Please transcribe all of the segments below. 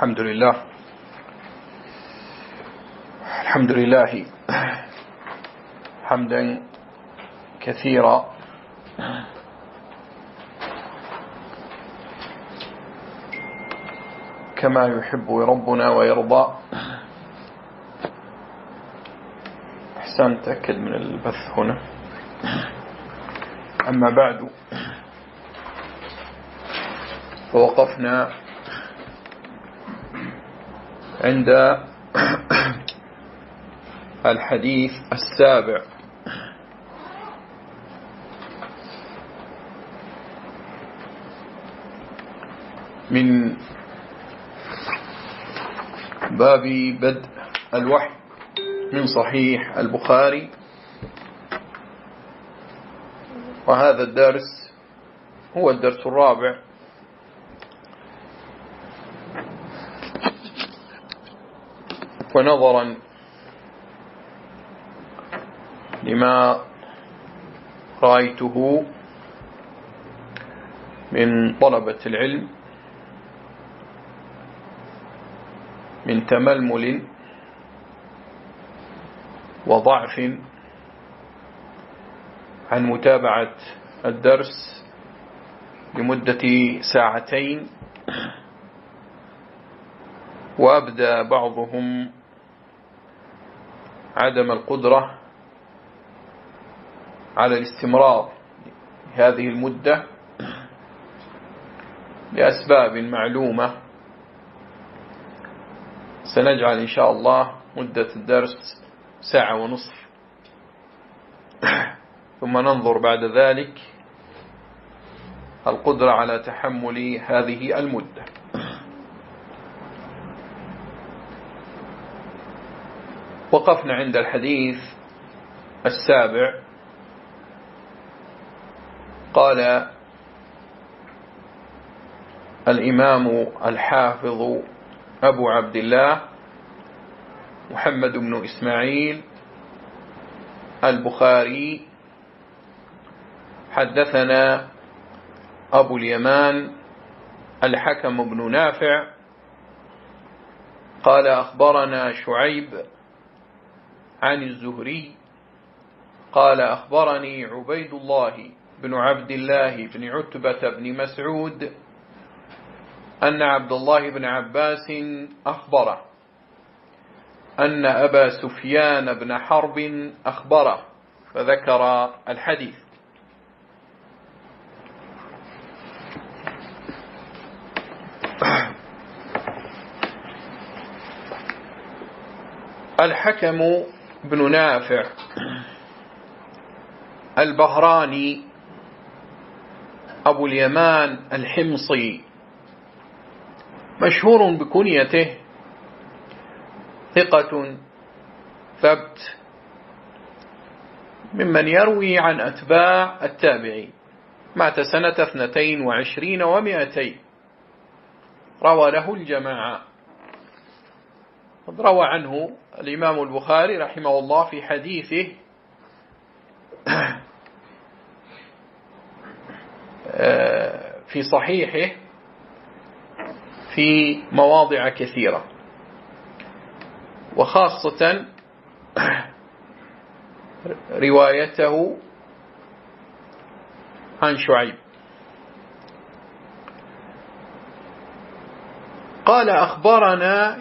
الحمد لله حمدا كثيرا كما يحب ربنا ويرضى. أحسن، تأكد من البث هنا. أما بعد، فوقفنا عند الحديث السابع من باب بدء الوحي من صحيح البخاري، وهذا الدرس هو الدرس الرابع. ونظرا لما رأيته من طلبة العلم من تململ وضعف عن متابعة الدرس لمدة ساعتين، وأبدى بعضهم عدم القدرة على الاستمرار هذه المدة لأسباب معلومة. سنجعل إن شاء الله مدة الدرس 1.5 ساعة، ثم ننظر بعد ذلك القدرة على تحمل هذه المدة. وقفنا عند الحديث السابع. قال الإمام الحافظ أبو عبد الله محمد بن إسماعيل البخاري: حدثنا أبو اليمان الحكم بن نافع قال أخبرنا شعيب عن الزهري قال أخبرني عبيد الله بن عبد الله بن عتبة بن مسعود أن عبد الله بن عباس أخبره أن أبا سفيان بن حرب أخبره، فذكر الحديث. الحكم بن نافع البهراني أبو اليمان الحمصي، مشهور بكنيته، ثقة ثبت، ممن يروي عن أتباع التابعين. مات سنة 22 و200، روى له الجماعة. قد روى عنه الإمام البخاري رحمه الله في حديثه في صحيحه في مواضع كثيرة، وخاصة روايته عن شعيب. قال أخبرنا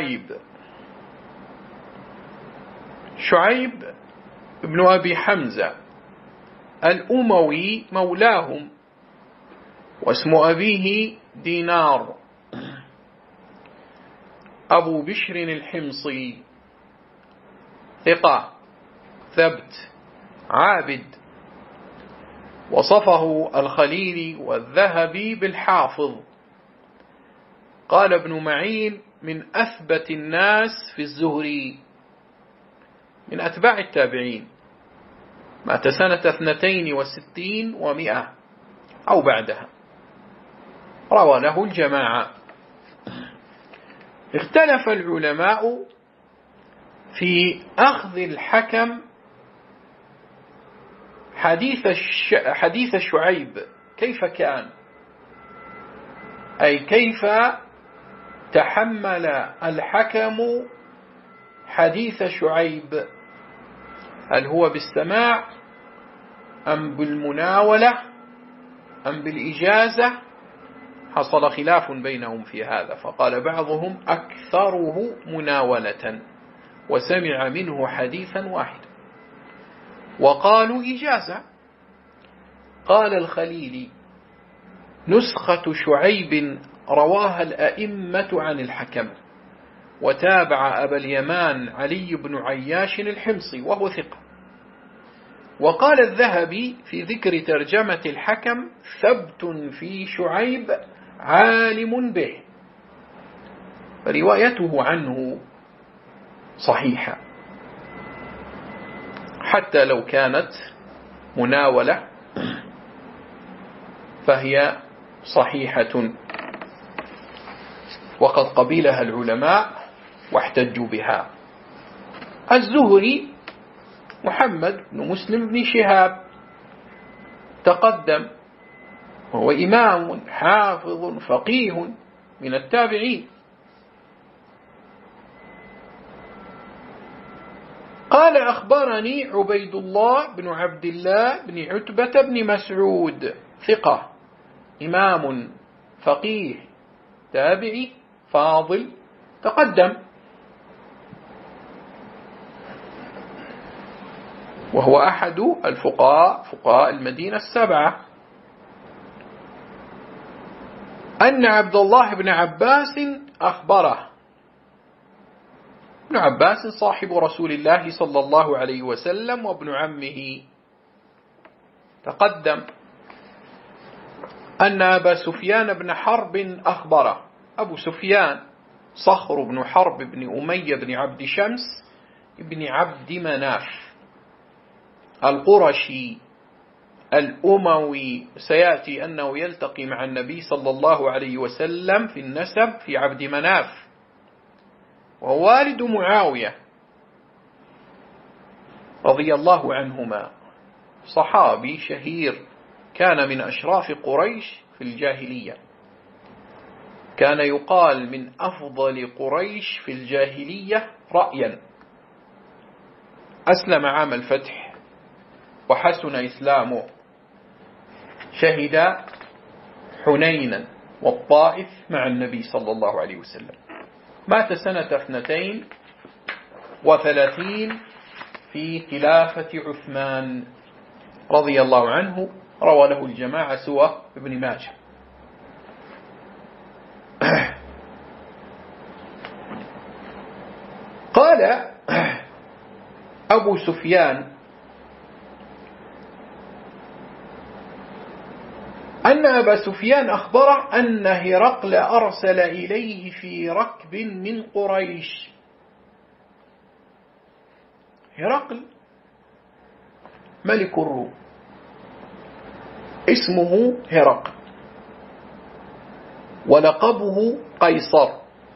شعيب ابن أبي حمزة الأموي مولاهم، واسم أبيه دينار أبو بشر الحمصي، ثقة ثبت عابد، وصفه الخليلي والذهبي بالحافظ. قال ابن معين من أثبت الناس في الزهري، من أتباع التابعين، مات سنة 62 و100 أو بعدها، روى له الجماعة. اختلف العلماء في أخذ الحكم حديث شعيب كيف كان، أي كيف تحمل الحكم حديث شعيب، هل هو بالسماع أم بالمناولة أم بالإجازة؟ حصل خلاف بينهم في هذا، فقال بعضهم أكثره مناولة وسمع منه حديثا واحدا، وقالوا إجازة. قال الخليلي: نسخة شعيب رواها الأئمة عن الحكم، وتابع أبا اليمان علي بن عياش الحمصي وهو ثقة. وقال الذهبي في ذكر ترجمة الحكم: ثبت في شعيب عالم به، فروايته عنه صحيحة حتى لو كانت مناولة فهي صحيحة، وقد قبلها العلماء واحتجوا بها. الزهري محمد بن مسلم بن شهاب تقدم، وهو إمام حافظ فقيه من التابعين. قال: أخبرني عبيد الله بن عبد الله بن عتبة بن مسعود، ثقة، إمام فقيه تابعي فاضل، تقدم، وهو أحد فقهاء المدينة السبعة، أن عبد الله بن عباس أخبره. ابن عباس صاحب رسول الله صلى الله عليه وسلم وابن عمه، تقدم. أن أبا سفيان بن حرب أخبره. أبو سفيان صخر بن حرب بن أمية بن عبد شمس بن عبد مناف القرشي الأموي، سيأتي أنه يلتقي مع النبي صلى الله عليه وسلم في النسب في عبد مناف، وهو والد معاوية رضي الله عنهما، صحابي شهير، كان من أشراف قريش في الجاهلية، كان يقال من أفضل قريش في الجاهلية رأيا. أسلم عام الفتح وحسن إسلامه، شهد حنينا والطائف مع النبي صلى الله عليه وسلم. مات سنة 32 في خلافة عثمان رضي الله عنه، روى له الجماعة سوى ابن ماجه. قال أبو سفيان: أن أبا سفيان أخبره أن هرقل أرسل إليه في ركب من قريش. هرقل ملك الروم، اسمه هرقل، ولقبه قيصر.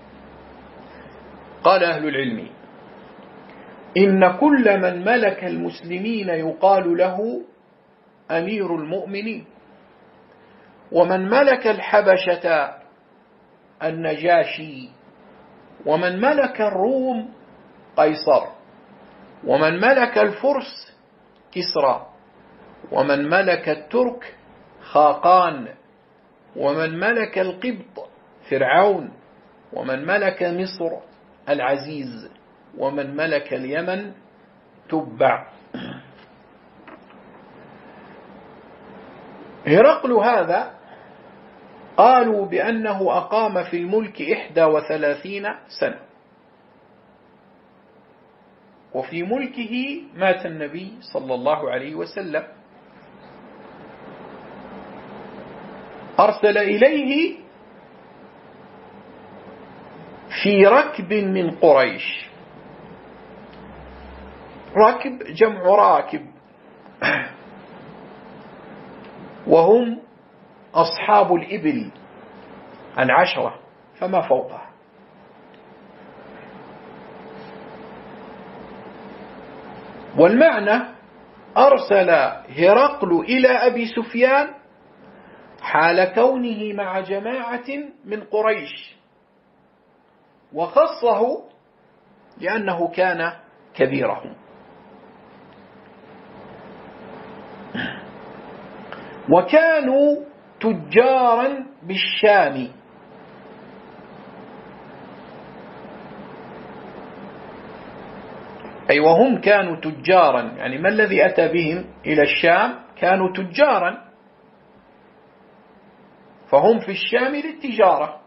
قال أهل العلم: إن كل من ملك المسلمين يقال له أمير المؤمنين، ومن ملك الحبشة النجاشي، ومن ملك الروم قيصر، ومن ملك الفرس كسرى، ومن ملك الترك خاقان، ومن ملك القبط فرعون، ومن ملك مصر العزيز، ومن ملك اليمن تبع. هرقل هذا قالوا بأنه أقام في الملك 31 سنة، وفي ملكه مات النبي صلى الله عليه وسلم. أرسل إليه في ركب من قريش. ركب جمع راكب، وهم أصحاب الإبل عن 10 فما فوقها. والمعنى: أرسل هرقل إلى أبي سفيان حال كونه مع جماعة من قريش وخصه لأنه كان كبيرهم. وكانوا تجارا بالشام، أي وهم كانوا تجارا، يعني ما الذي أتى بهم إلى الشام؟ كانوا تجارا، فهم في الشام للتجارة.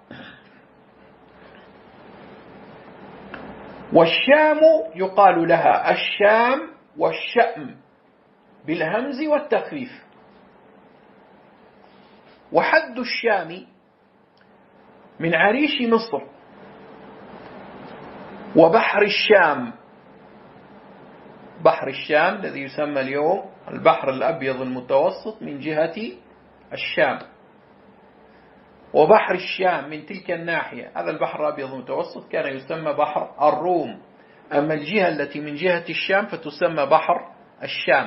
والشام يقال لها الشام والشأم بالهمز والتخفيف. وحد الشام من عريش مصر وبحر الشام، بحر الشام الذي يسمى اليوم البحر الأبيض المتوسط من جهة الشام، وبحر الشام من تلك الناحية، هذا البحر الأبيض المتوسط كان يسمى بحر الروم. أما الجهة التي من جهة الشام فتسمى بحر الشام.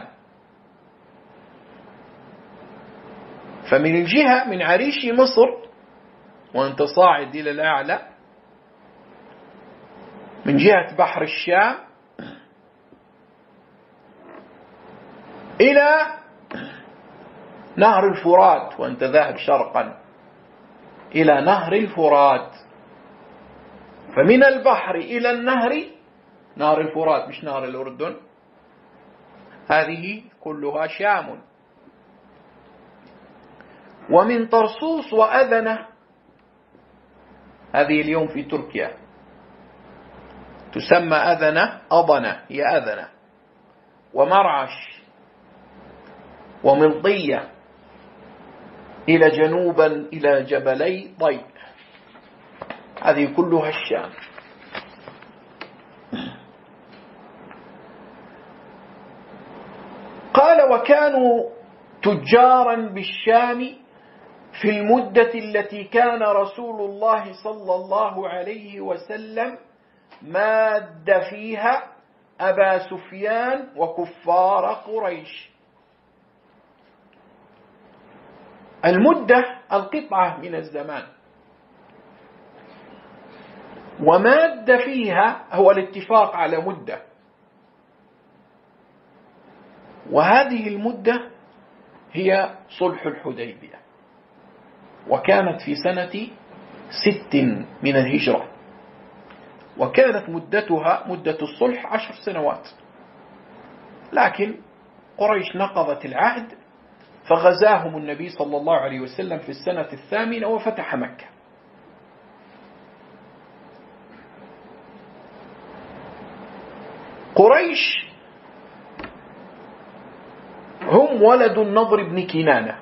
فمن الجهة من عريش مصر وأنت صاعد إلى الأعلى من جهة بحر الشام إلى نهر الفرات، وأنت ذاهب شرقا إلى نهر الفرات. فمن البحر إلى النهر، نهر الفرات مش نهر الأردن، هذه كلها شام. ومن طرسوس وأذنة، هذه اليوم في تركيا تسمى أذنة، أضنة هي أذنة، ومرعش وملضية إلى جنوبا إلى جبلي طي، هذه كلها الشام. قال وكانوا تجارا بالشام في المدة التي كان رسول الله صلى الله عليه وسلم ماد فيها أبا سفيان وكفار قريش. المدة القطعة من الزمان، وماد فيها هو الاتفاق على مدة، وهذه المدة هي صلح الحديبية، وكانت في سنة 6 من الهجرة، وكانت مدتها مدة الصلح 10 سنوات. لكن قريش نقضت العهد فغزاهم النبي صلى الله عليه وسلم في السنة 8 وفتح مكة. قريش هم ولد النضر بن كنانة،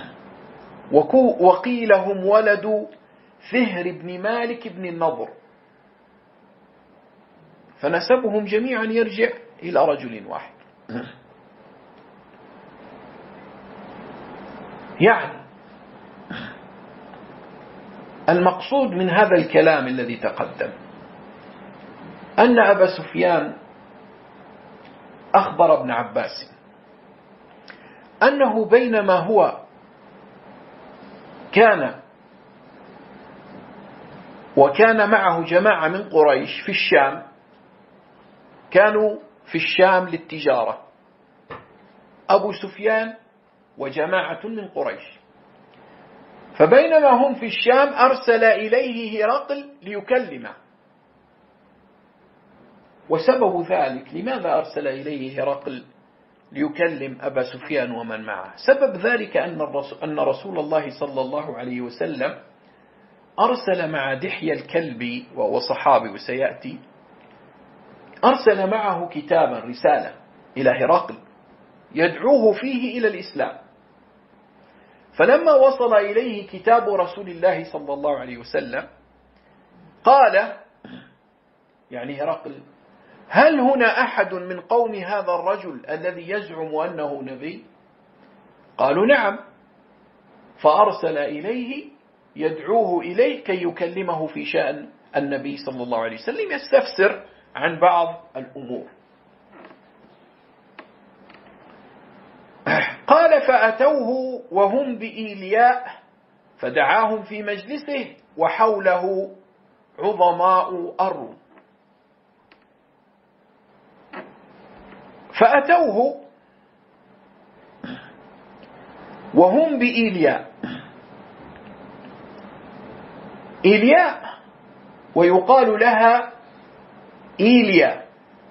وقيل هم ولد فهر بن مالك بن النضر، فنسبهم جميعا يرجع إلى رجل واحد. يعني المقصود من هذا الكلام الذي تقدم أن أبا سفيان أخبر ابن عباس أنه بينما هو وكان معه جماعة من قريش في الشام، كانوا في الشام للتجارة، أبو سفيان وجماعة من قريش، فبينما هم في الشام أرسل إليه هرقل ليكلمه. وسبب ذلك، لماذا أرسل إليه هرقل ليكلم أبا سفيان ومن معه؟ سبب ذلك أن رسول الله صلى الله عليه وسلم أرسل مع دحية الكلبي وهو صحابي وسيأتي، أرسل معه كتابا رسالة إلى هرقل يدعوه فيه إلى الإسلام. فلما وصل إليه كتاب رسول الله صلى الله عليه وسلم قال يعني هرقل: هل هنا أحد من قوم هذا الرجل الذي يزعم أنه نبي؟ قالوا نعم. فأرسل إليه يدعوه إليه كي يكلمه في شأن النبي صلى الله عليه وسلم، يستفسر عن بعض الأمور. قال: فأتوه وهم بإيلياء فدعاهم في مجلسه وحوله عظماء الروم، فأتوه وهم بإيلياء. إيلياء ويقال لها إيليا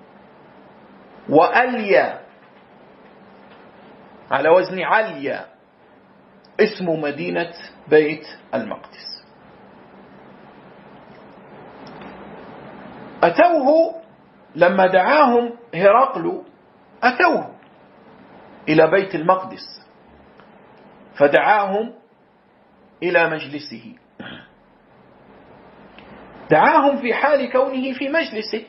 وأليا على وزن عليا، اسم مدينة بيت المقدس. أتوه لما دعاهم هرقل، أتوه إلى بيت المقدس فدعاهم إلى مجلسه، دعاهم في حال كونه في مجلسه.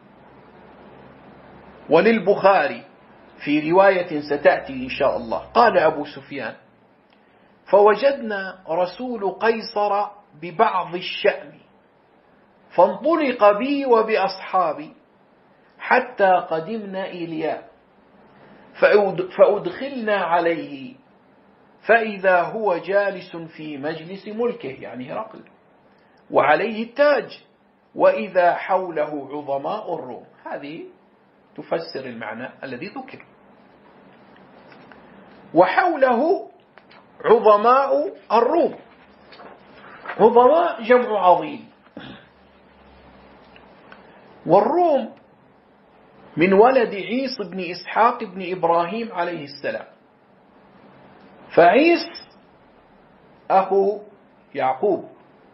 وللبخاري في رواية ستأتي إن شاء الله قال أبو سفيان: فوجدنا رسول قيصر ببعض الشأم فانطلق بي وبأصحابي حتى قدمنا إيلياء فأدخلنا عليه فإذا هو جالس في مجلس ملكه، يعني هرقل، وعليه التاج، وإذا حوله عظماء الروم. هذه تفسر المعنى الذي ذكر. وحوله عظماء الروم، عظماء جمع عظيم. والروم من ولد عيسى بن إسحاق بن إبراهيم عليه السلام، فعيس أخو يعقوب،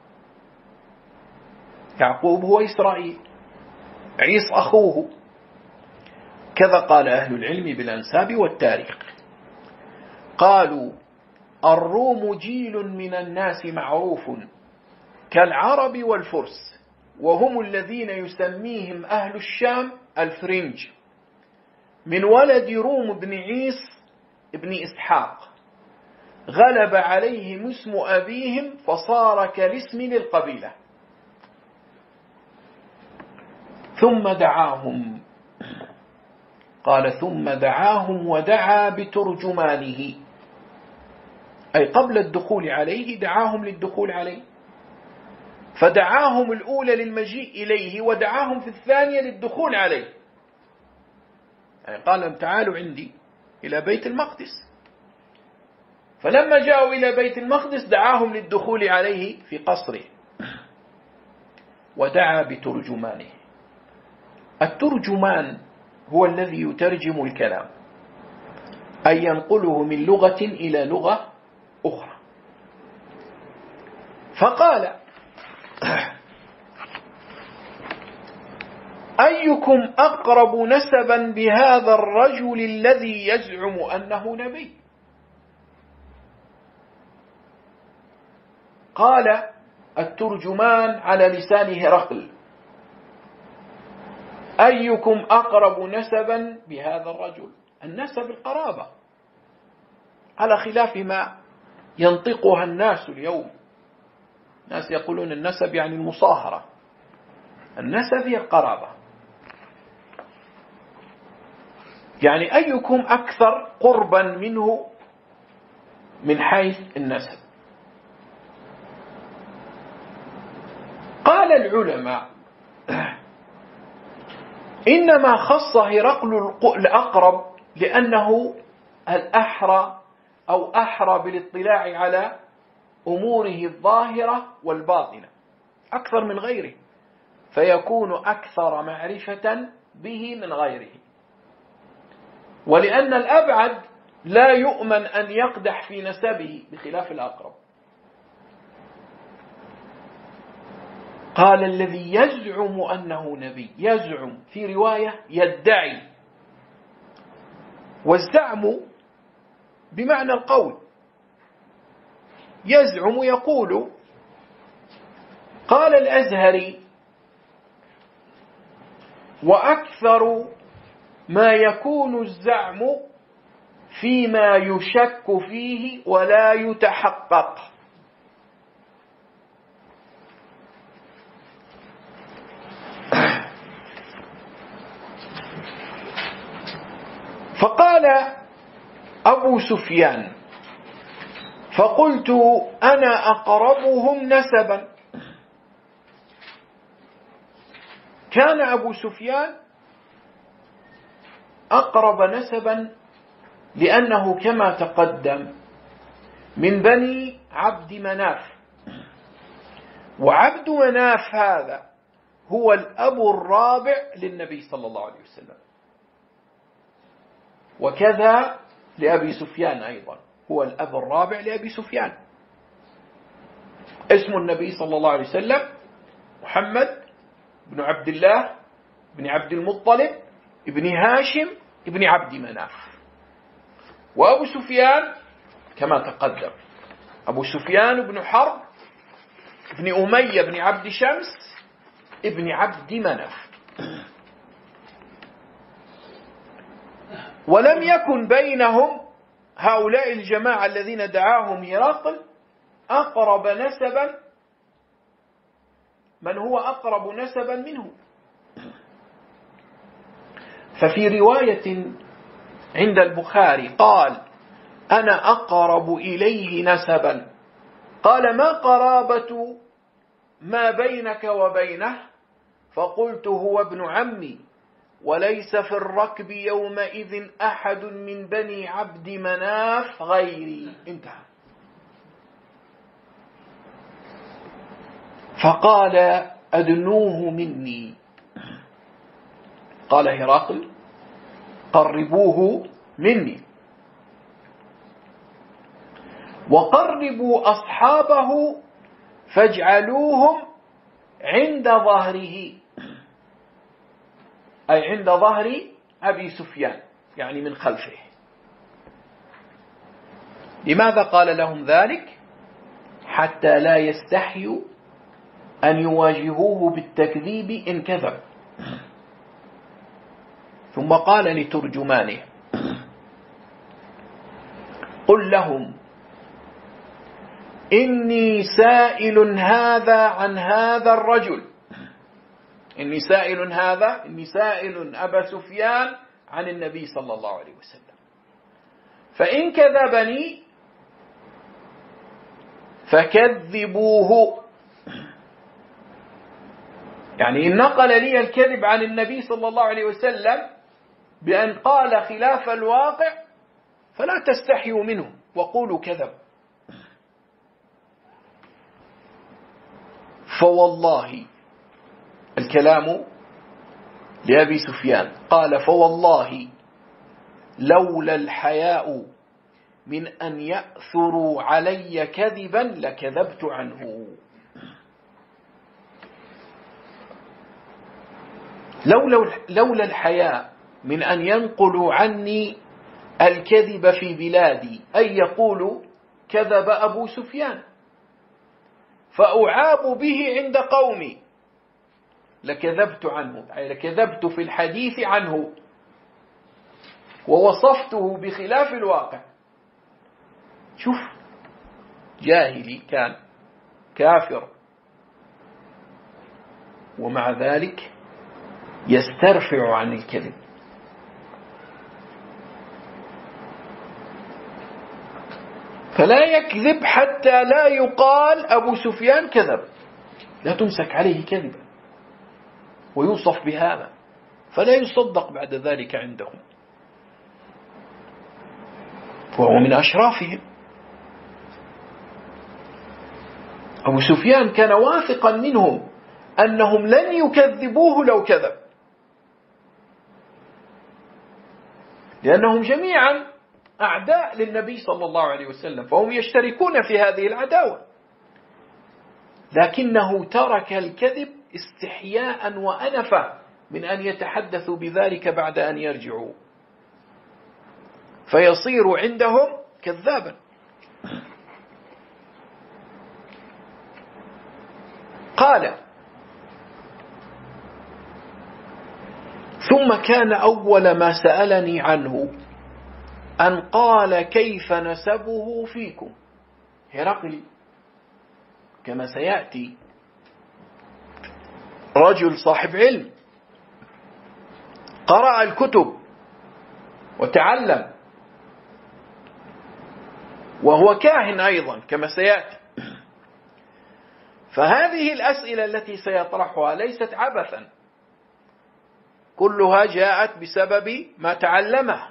يعقوب هو إسرائيل، عيس أخوه، كذا قال أهل العلم بالأنساب والتاريخ. قالوا: الروم جيل من الناس معروف كالعرب والفرس، وهم الذين يسميهم أهل الشام الفرنج، من ولد روم بن عيس بن إسحاق، غلب عليهم اسم أبيهم فصار كالاسم للقبيلة. ثم دعاهم، قال: ثم دعاهم ودعا بترجمانه، أي قبل الدخول عليه دعاهم للدخول عليه، فدعاهم الأولى للمجيء إليه ودعاهم في الثانية للدخول عليه، يعني قال لهم: تعالوا عندي إلى بيت المقدس. فلما جاءوا إلى بيت المقدس دعاهم للدخول عليه في قصره، ودعا بترجمانه. الترجمان هو الذي يترجم الكلام، أي ينقله من لغة إلى لغة أخرى. فقال: أيكم أقرب نسبا بهذا الرجل الذي يزعم أنه نبي؟ قال الترجمان على لسان هرقل: أيكم أقرب نسبا بهذا الرجل؟ النسب القرابة، على خلاف ما ينطقها الناس اليوم. الناس يقولون النسب يعني المصاهرة، النسب هي القرابة. يعني أيكم أكثر قربا منه من حيث النسب؟ قال العلماء: إنما خص هرقل الأقرب لأنه الأحرى أو أحرى بالاطلاع على أموره الظاهرة والباطنة أكثر من غيره، فيكون أكثر معرفة به من غيره. ولأن الأبعد لا يؤمن أن يقدح في نسبه بخلاف الأقرب. قال: الذي يزعم أنه نبي، يزعم في رواية يدعي، والزعم بمعنى القول، يزعم يقول. قال الأزهري: وأكثر ما يكون الزعم فيما يشك فيه ولا يتحقق. فقال أبو سفيان: فقلت أنا أقربهم نسبا. كان أبو سفيان أقرب نسبا لأنه كما تقدم من بني عبد مناف، وعبد مناف هذا هو الأب الرابع للنبي صلى الله عليه وسلم، وكذا لأبي سفيان أيضا هو الأب الرابع لأبي سفيان. اسم النبي صلى الله عليه وسلم محمد بن عبد الله بن عبد المطلب ابن هاشم ابن عبد مناف. وأبو سفيان كما تقدم أبو سفيان بن حرب ابن أمية بن عبد شمس ابن عبد مناف. ولم يكن بينهم هؤلاء الجماعة الذين دعاهم هرقل أقرب نسبا من هو أقرب نسبا منه. ففي رواية عند البخاري قال: أنا أقرب إليه نسبا. قال: ما قرابة ما بينك وبينه؟ فقلت: هو ابن عمي، وليس في الركب يومئذ أحد من بني عبد مناف غيري. انتهى. فقال: أدنوه مني. قال هرقل: قربوه مني، وقربوا أصحابه فاجعلوهم عند ظهره، أي عند ظهر أبي سفيان، يعني من خلفه. لماذا قال لهم ذلك؟ حتى لا يستحيوا أن يواجهوه بالتكذيب إن كذب. ثم قال لترجمانه: قل لهم إني سائل هذا عن هذا الرجل. إني سائل هذا، إني سائل أبا سفيان عن النبي صلى الله عليه وسلم، فإن كذبني فكذبوه. يعني إن نقل لي الكذب عن النبي صلى الله عليه وسلم بأن قال خلاف الواقع فلا تستحيوا منه وقولوا كذب. فوالله، الكلام لأبي سفيان، قال: فوالله لولا الحياء من أن يأثروا علي كذبا لكذبت عنه. لولا الحياء من أن ينقلوا عني الكذب في بلادي، أي يقولوا كذب أبو سفيان فأعاب به عند قومي، لكذبت عنه، أي لكذبت في الحديث عنه ووصفته بخلاف الواقع. شوف، جاهلي كان كافر، ومع ذلك يسترفع عن الكذب. فلا يكذب حتى لا يقال أبو سفيان كذب، لا تمسك عليه كذبا ويوصف بهذا، فلا يصدق بعد ذلك عندهم، وهو من أشرافهم. أبو سفيان كان واثقا منهم أنهم لن يكذبوه لو كذب، لأنهم جميعا أعداء للنبي صلى الله عليه وسلم، فهم يشتركون في هذه العداوة، لكنه ترك الكذب استحياء وأنفا من أن يتحدثوا بذلك بعد أن يرجعوا، فيصير عندهم كذابا. قال: ثم كان أول ما سألني عنه أن قال كيف نسبه فيكم. هرقل كما سيأتي رجل صاحب علم، قرأ الكتب وتعلم، وهو كاهن أيضا كما سيأتي. فهذه الأسئلة التي سيطرحها ليست عبثا، كلها جاءت بسبب ما تعلمه،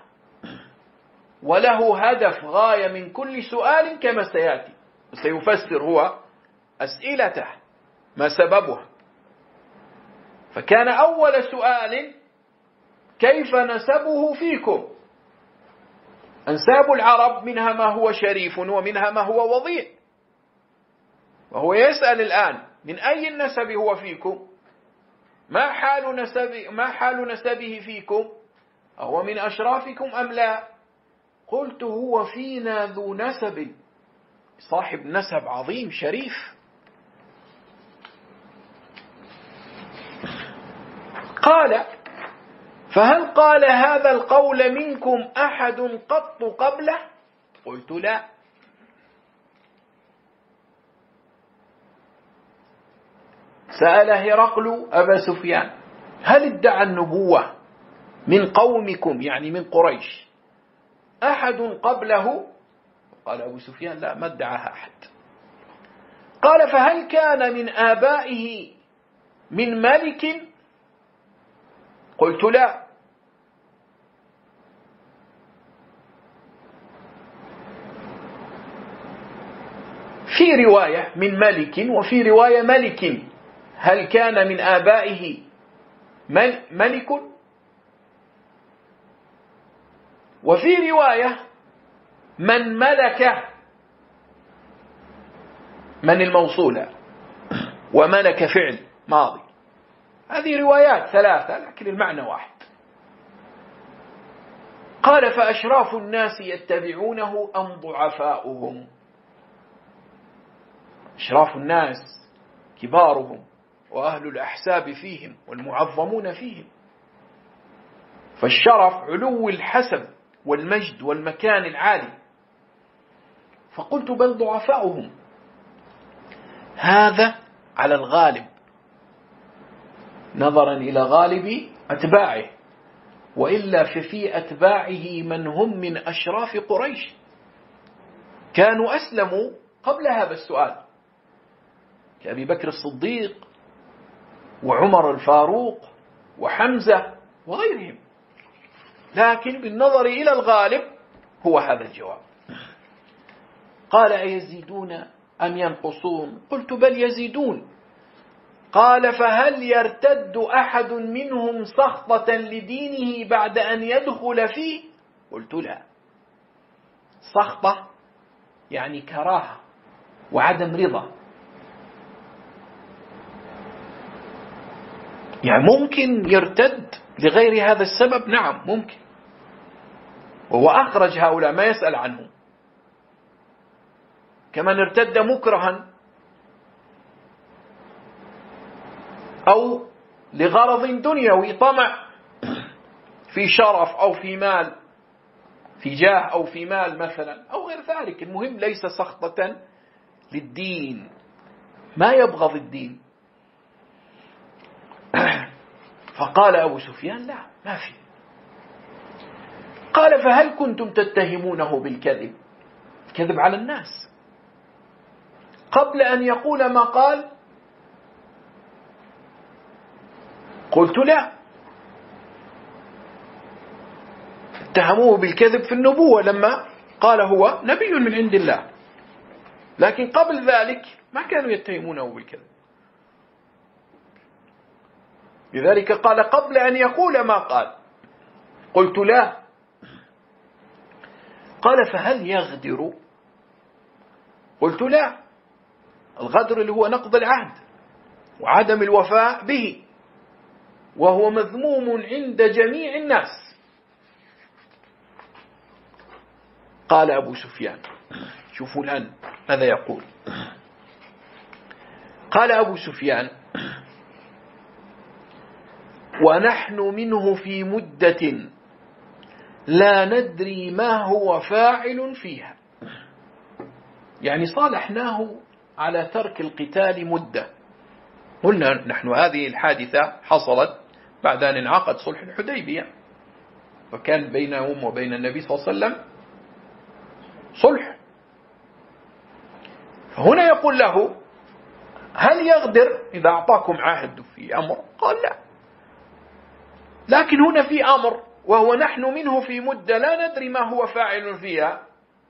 وله هدف غاية من كل سؤال كما سيأتي، سيفسر هو أسئلته ما سببها. فكان أول سؤال كيف نسبه فيكم؟ أنساب العرب منها ما هو شريف ومنها ما هو وضيع، وهو يسأل الآن من أي النسب هو فيكم؟ ما حال نسبه فيكم؟ أهو من أشرافكم أم لا؟ قلت هو فينا ذو نسب، صاحب نسب عظيم شريف. قال فهل قال هذا القول منكم أحد قط قبله؟ قلت لا. سأل هرقل أبا سفيان هل ادعى النبوة من قومكم يعني من قريش أحد قبله؟ قال أبو سفيان لا، ما ادعاها أحد. قال فهل كان من آبائه من ملك؟ قلت لا. في رواية من ملك وفي رواية ملك، هل كان من آبائه ملك؟ وفي رواية من ملك، من الموصولة، وملك فعل ماضي. هذه روايات ثلاثة لكن المعنى واحد. قال فأشراف الناس يتبعونه أم ضعفاؤهم؟ أشراف الناس كبارهم وأهل الأحساب فيهم والمعظمون فيهم، فالشرف علو الحسب والمجد والمكان العالي. فقلت بل ضعفاؤهم. هذا على الغالب نظرا إلى غالب أتباعه، وإلا ففي أتباعه من هم من أشراف قريش كانوا أسلموا قبل هذا السؤال، كأبي بكر الصديق وعمر الفاروق وحمزة وغيرهم، لكن بالنظر إلى الغالب هو هذا الجواب. قال أيزيدون أم ينقصون؟ قلت بل يزيدون. قال فهل يرتد أحد منهم سخطة لدينه بعد أن يدخل فيه؟ قلت لا. سخطة يعني كراهة وعدم رضا، يعني ممكن يرتد لغير هذا السبب، نعم ممكن، وهو أخرج هؤلاء ما يسأل عنهم. كمن ارتد مكرها أو لغرض دنيوي، طمع في شرف أو في مال، في جاه أو في مال مثلا أو غير ذلك، المهم ليس سخطة للدين، ما يبغض الدين. فقال أبو سفيان لا، ما في. قال فهل كنتم تتهمونه بالكذب، كذب على الناس قبل أن يقول ما قال؟ قلت لا. اتهموه بالكذب في النبوة لما قال هو نبي من عند الله، لكن قبل ذلك ما كانوا يتهمونه بالكذب. لذلك قال قبل أن يقول ما قال. قلت لا. قال فهل يغدر؟ قلت لا. الغدر اللي هو نقض العهد وعدم الوفاء به، وهو مذموم عند جميع الناس. قال أبو سفيان، شوفوا الآن ماذا يقول. قال أبو سفيان ونحن منه في مدة لا ندري ما هو فاعل فيها، يعني صالحناه على ترك القتال مدة. قلنا نحن هذه الحادثة حصلت بعد أن انعقد صلح الحديبية، وكان بينهم وبين النبي صلى الله عليه وسلم صلح. فهنا يقول له هل يغدر إذا أعطاكم عهد في أمر؟ قال لا. لكن هنا في أمر، وهو نحن منه في مدة لا ندري ما هو فاعل فيها.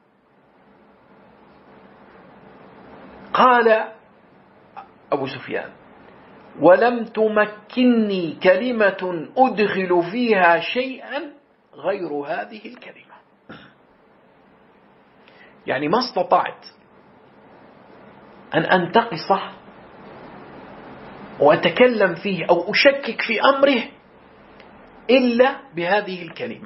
قال أبو سفيان: ولم تمكنني كلمة أدخل فيها شيئا غير هذه الكلمة. يعني ما استطعت أن أنتقصه وأتكلم فيه أو أشكك في أمره إلا بهذه الكلمة.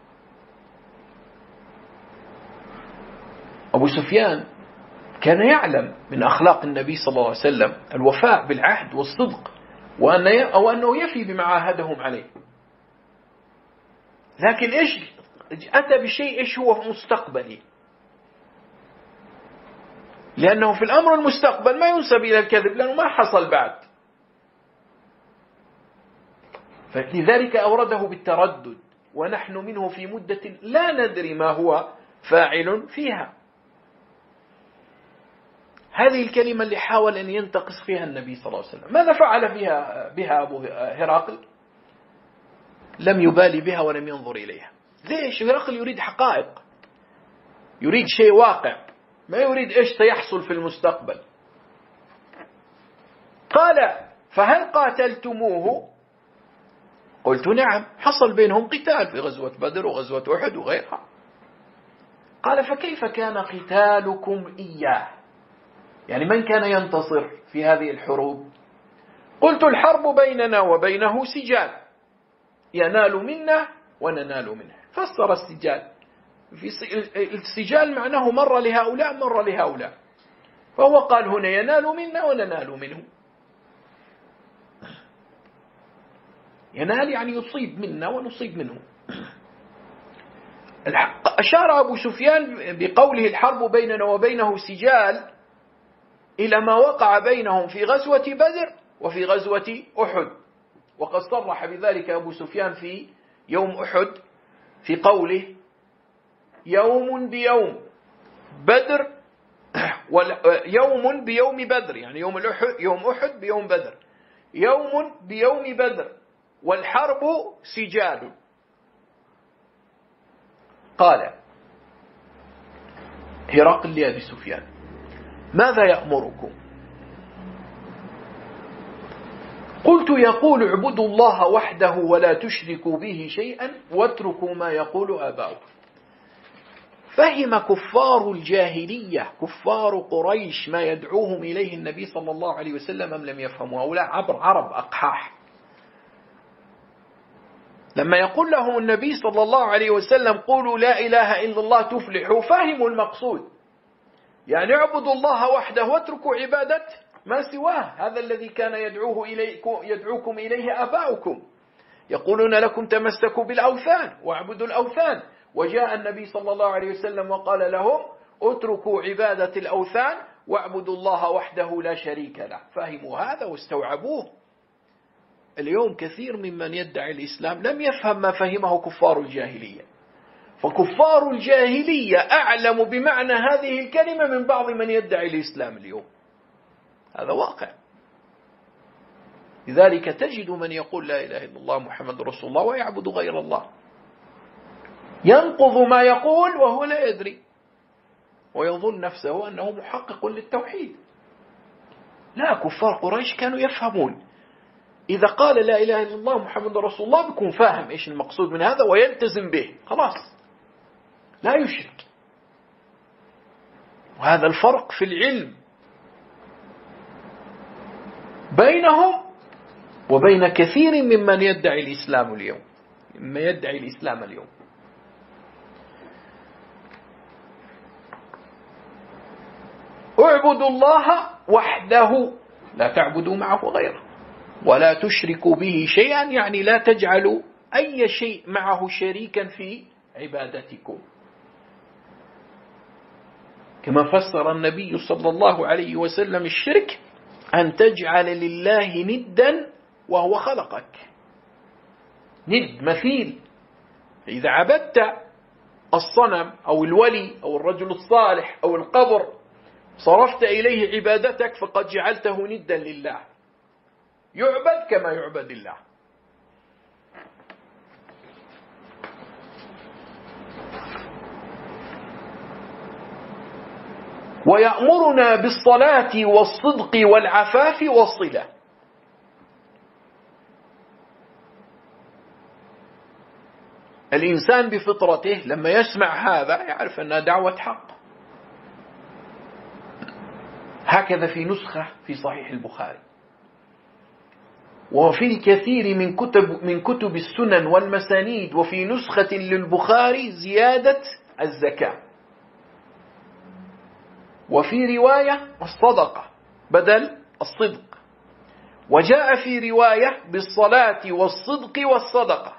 أبو سفيان كان يعلم من أخلاق النبي صلى الله عليه وسلم الوفاء بالعهد والصدق، وأنه يفي بما عاهدهم عليه. لكن إيش أتى بشيء إيش هو مستقبلي، لأنه في الأمر المستقبل ما ينسب إلى الكذب لأنه ما حصل بعد، فلذلك أورده بالتردد، ونحن منه في مدة لا ندري ما هو فاعل فيها. هذه الكلمة اللي حاول أن ينتقص فيها النبي صلى الله عليه وسلم، ماذا فعل بها أبو هرقل؟ لم يبالي بها ولم ينظر إليها. ليش؟ هرقل يريد حقائق، يريد شيء واقع، ما يريد إيش سيحصل في المستقبل. قال: فهل قاتلتموه؟ قلت: نعم، حصل بينهم قتال في غزوة بدر وغزوة أحد وغيرها. قال: فكيف كان قتالكم إياه؟ يعني من كان ينتصر في هذه الحروب؟ قلت: الحرب بيننا وبينه سجال، ينال منا وننال منه. فسر السجال، السجال معناه مر لهؤلاء مر لهؤلاء، فهو قال هنا ينال منا وننال منه. ينال يعني يصيب منا ونصيب منه. أشار أبو سفيان بقوله الحرب بيننا وبينه سجال إلى ما وقع بينهم في غزوة بدر وفي غزوة أحد، وقد صرح بذلك أبو سفيان في يوم أحد في قوله: يوم بيوم بدر، يوم بيوم بدر، يعني يوم أحد بيوم بدر، يوم بيوم بدر، والحرب سجال. قال هرقل لأبي سفيان: ماذا يأمركم؟ قلت: يقول اعبدوا الله وحده ولا تشركوا به شيئا واتركوا ما يقول آباؤكم. فهم كفار الجاهلية كفار قريش ما يدعوهم إليه النبي صلى الله عليه وسلم أم لم يفهموا؟ هؤلاء عرب أقحاح. لما يقول لهم النبي صلى الله عليه وسلم قولوا لا إله إلا الله تفلحوا، فهموا المقصود، يعني اعبدوا الله وحده واتركوا عبادة ما سواه. هذا الذي كان يدعوكم إليه آباؤكم، يقولون لكم تمسكوا بالأوثان واعبدوا الأوثان، وجاء النبي صلى الله عليه وسلم وقال لهم اتركوا عبادة الأوثان واعبدوا الله وحده لا شريك له. فهموا هذا واستوعبوه. اليوم كثير ممن يدعي الإسلام لم يفهم ما فهمه كفار الجاهلية، فكفار الجاهلية أعلم بمعنى هذه الكلمة من بعض من يدعي الإسلام اليوم. هذا واقع. لذلك تجد من يقول لا إله إلا الله محمد رسول الله ويعبد غير الله، ينقض ما يقول وهو لا يدري، ويظن نفسه أنه محقق للتوحيد. لا، كفار قريش كانوا يفهمون، إذا قال لا إله إلا الله محمد رسول الله بيكون فاهم إيش المقصود من هذا ويلتزم به، خلاص لا يشرك. وهذا الفرق في العلم بينهم وبين كثير ممن يدعي الإسلام اليوم، اعبدوا الله وحده لا تعبدوا معه غيره ولا تشركوا به شيئا، يعني لا تجعلوا أي شيء معه شريكا في عبادتكم. كما فسر النبي صلى الله عليه وسلم الشرك أن تجعل لله ندا وهو خلقك، ند مثيل. إذا عبدت الصنم أو الولي أو الرجل الصالح أو القبر صرفت إليه عبادتك فقد جعلته ندا لله، يعبد كما يعبد الله. ويأمرنا بالصلاة والصدق والعفاف والصلة. الإنسان بفطرته لما يسمع هذا يعرف أنها دعوة حق. هكذا في نسخة في صحيح البخاري، وفي الكثير من كتب السنن والمسانيد، وفي نسخة للبخاري زيادة الزكاة، وفي رواية الصدقة بدل الصدق، وجاء في رواية بالصلاة والصدق والصدقة،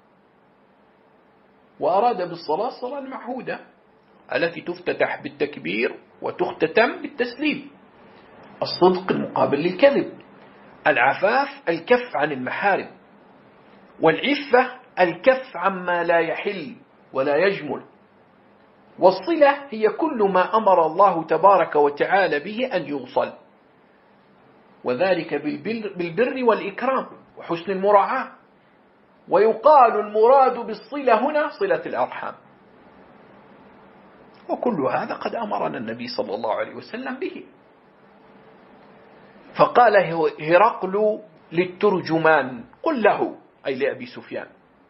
وأراد بالصلاة الصلاة المعهودة التي تفتتح بالتكبير وتختتم بالتسليم. الصدق المقابل للكذب، العفاف الكف عن المحارم، والعفة الكف عما لا يحل ولا يجمل، والصلة هي كل ما أمر الله تبارك وتعالى به أن يوصل، وذلك بالبر والإكرام وحسن المراعاة. ويقال المراد بالصلة هنا صلة الأرحام، وكل هذا قد أمرنا النبي صلى الله عليه وسلم به. فقال هرقل للترجمان قل له، أي لأبي سفيان: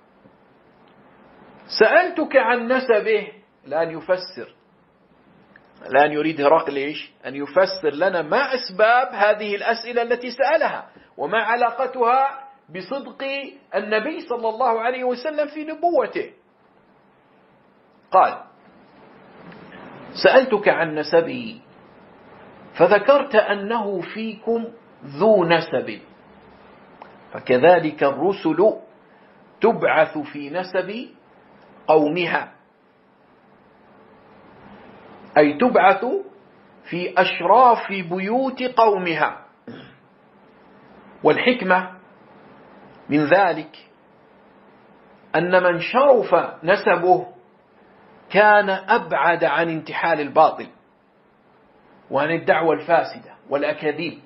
سألتك عن نسبه. الآن يفسر، الآن يريد هرقل إيش؟ أن يفسر لنا ما أسباب هذه الأسئلة التي سألها، وما علاقتها بصدق النبي صلى الله عليه وسلم في نبوته. قال: سألتك عن نسبي فذكرت أنه فيكم ذو نسب، فكذلك الرسل تبعث في نسب قومها، أي تبعث في أشراف بيوت قومها. والحكمة من ذلك أن من شرف نسبه كان أبعد عن انتحال الباطل وعن الدعوة الفاسدة والأكاذيب،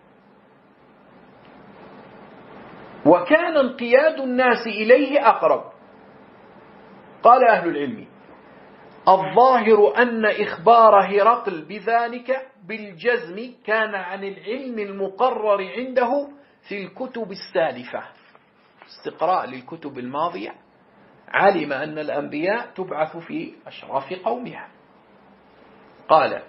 وكان انقياد الناس إليه أقرب. قال أهل العلم: الظاهر أن إخبار هرقل بذلك بالجزم كان عن العلم المقرر عنده في الكتب السالفة. استقراء للكتب الماضية علم أن الأنبياء تبعث في أشراف قومها. قال: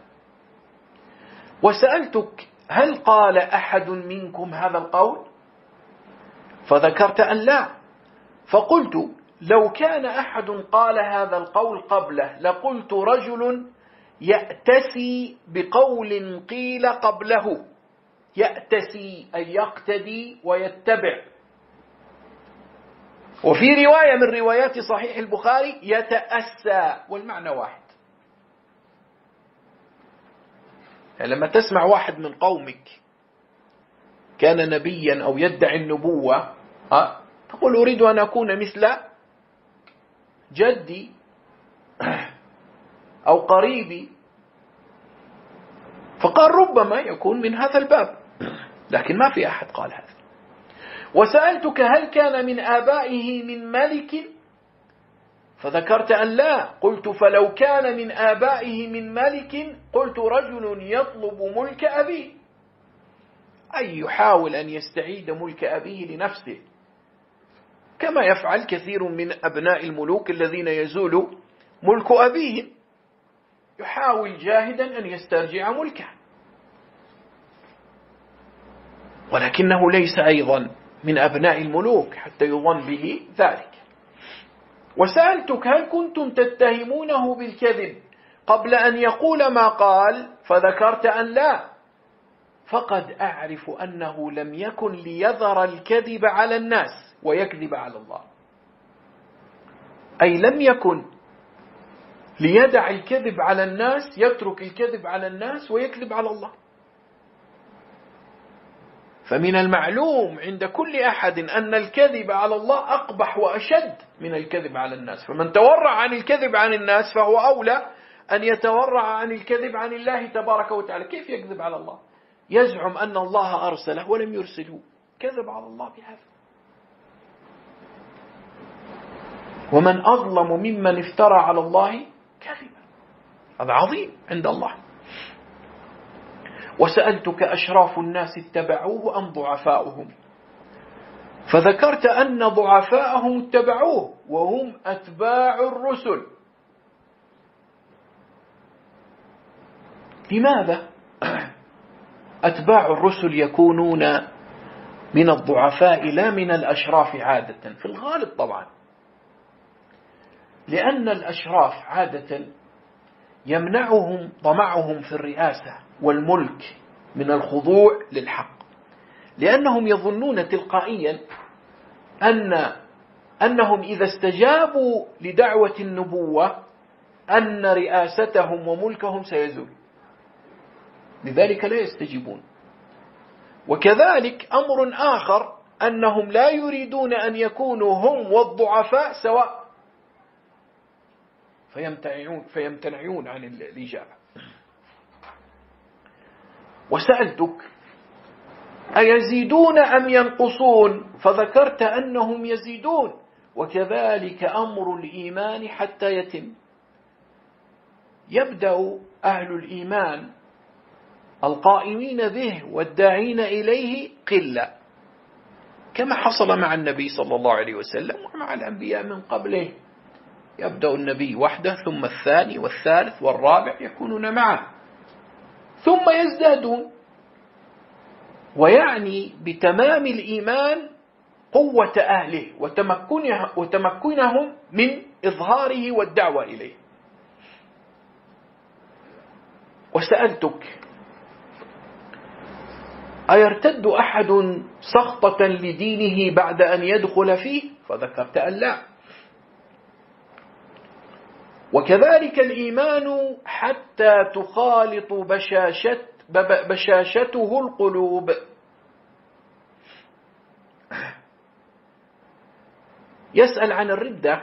وسألتك هل قال أحد منكم هذا القول؟ فذكرت أن لا، فقلت: لو كان أحد قال هذا القول قبله لقلت رجل يأتسي بقول قيل قبله. يأتسي أي يقتدي ويتبع. وفي رواية من روايات صحيح البخاري يتأسى، والمعنى واحد. يعني لما تسمع واحد من قومك كان نبيا أو يدعي النبوة تقول أريد أن أكون مثل جدي أو قريبي، فقال ربما يكون من هذا الباب، لكن ما في أحد قال هذا. وسألتك هل كان من آبائه من ملك؟ فذكرت أن لا، قلت: فلو كان من آبائه من ملك قلت رجل يطلب ملك أبيه، أي يحاول أن يستعيد ملك أبيه لنفسه، كما يفعل كثير من أبناء الملوك الذين يزول ملك أبيهم، يحاول جاهدا أن يسترجع ملكه، ولكنه ليس أيضا من أبناء الملوك حتى يظن به ذلك. وسألتك هل كنتم تتهمونه بالكذب قبل أن يقول ما قال؟ فذكرت أن لا، فقد أعرف أنه لم يكن ليذر الكذب على الناس ويكذب على الله، أي لم يكن ليدع الكذب على الناس، يترك الكذب على الناس ويكذب على الله. فمن المعلوم عند كل أحد أن الكذب على الله أقبح وأشد من الكذب على الناس، فمن تورع عن الكذب عن الناس فهو أولى أن يتورع عن الكذب عن الله تبارك وتعالى. كيف يكذب على الله؟ يزعم أن الله أرسله ولم يرسله، كذب على الله بهذا. ومن أظلم ممن افترى على الله كذبا، هذا عظيم عند الله. وسألتك أشراف الناس اتبعوه أم ضعفاؤهم؟ فذكرت أن ضعفاءهم اتبعوه وهم أتباع الرسل. لماذا أتباع الرسل يكونون من الضعفاء لا من الأشراف عادة؟ في الغالب طبعا، لأن الأشراف عادة يمنعهم طمعهم في الرئاسة والملك من الخضوع للحق، لأنهم يظنون تلقائيا أنهم إذا استجابوا لدعوة النبوة أن رئاستهم وملكهم سيزول، لذلك لا يستجيبون. وكذلك أمر آخر أنهم لا يريدون أن يكونوا هم والضعفاء سواء، فيمتنعون عن الإجابة. وسألتك أيزيدون أم ينقصون؟ فذكرت أنهم يزيدون، وكذلك أمر الإيمان حتى يتم. يبدأ أهل الإيمان القائمين به والداعين إليه قلة، كما حصل مع النبي صلى الله عليه وسلم ومع الأنبياء من قبله. يبدأ النبي وحده، ثم الثاني والثالث والرابع يكونون معه، ثم يزدادون. ويعني بتمام الإيمان قوة أهله وتمكنهم من إظهاره والدعوة إليه. وسألتك أيرتد أحد سخطة لدينه بعد أن يدخل فيه؟ فذكرت أن لا. وكذلك الإيمان حتى تخالط بشاشته القلوب. يسأل عن الردة،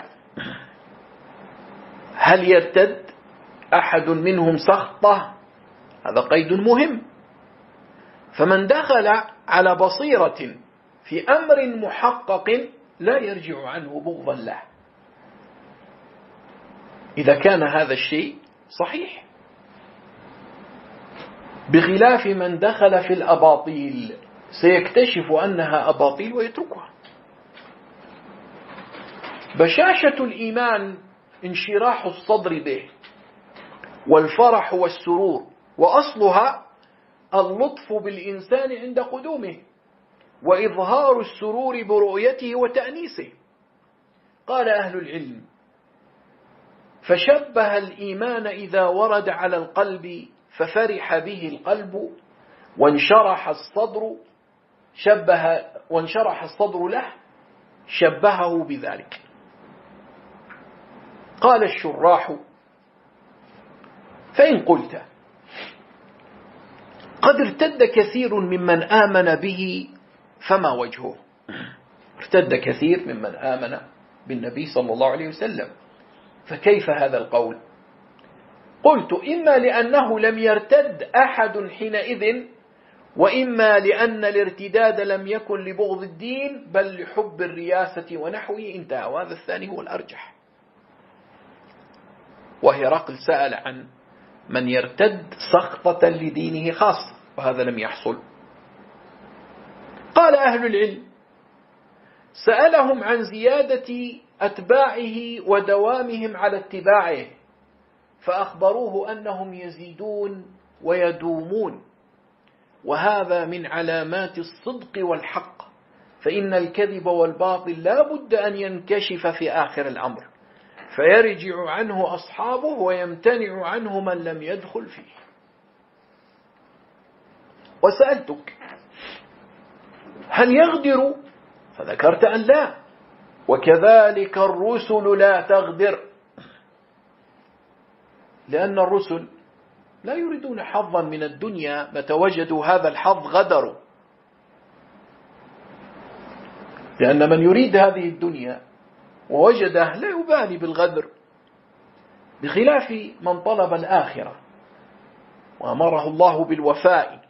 هل يرتد أحد منهم سخطة؟ هذا قيد مهم. فمن دخل على بصيرة في أمر محقق لا يرجع عنه بغضا له، إذا كان هذا الشيء صحيح، بخلاف من دخل في الأباطيل سيكتشف أنها أباطيل ويتركها. بشاشة الإيمان انشراح الصدر به والفرح والسرور، وأصلها اللطف بالإنسان عند قدومه وإظهار السرور برؤيته وتأنيسه. قال أهل العلم: فشبه الإيمان إذا ورد على القلب ففرح به القلب وانشرح الصدر له، شبهه بذلك. قال الشراح: فإن قلت قد ارتد كثير ممن آمن به فما وجهه؟ ارتد كثير ممن آمن بالنبي صلى الله عليه وسلم، فكيف هذا القول؟ قلت: إما لأنه لم يرتد أحد حينئذ، وإما لأن الارتداد لم يكن لبغض الدين بل لحب الرياسة ونحوه. انتهى. وهذا الثاني هو الأرجح. وهرقل سأل عن من يرتد سخطة لدينه خاصة، وهذا لم يحصل. قال أهل العلم: سألهم عن زيادة أتباعه ودوامهم على اتباعه، فأخبروه أنهم يزيدون ويدومون، وهذا من علامات الصدق والحق، فإن الكذب والباطل لا بد أن ينكشف في آخر الأمر، فيرجع عنه أصحابه ويمتنع عنه من لم يدخل فيه. وسألتك: هل يغدر؟ فذكرت أن لا، وكذلك الرسل لا تغدر، لأن الرسل لا يريدون حظا من الدنيا، متى وجدوا هذا الحظ غدروا، لأن من يريد هذه الدنيا ووجده لا يبالي بالغدر، بخلاف من طلب الآخرة وأمره الله بالوفاء.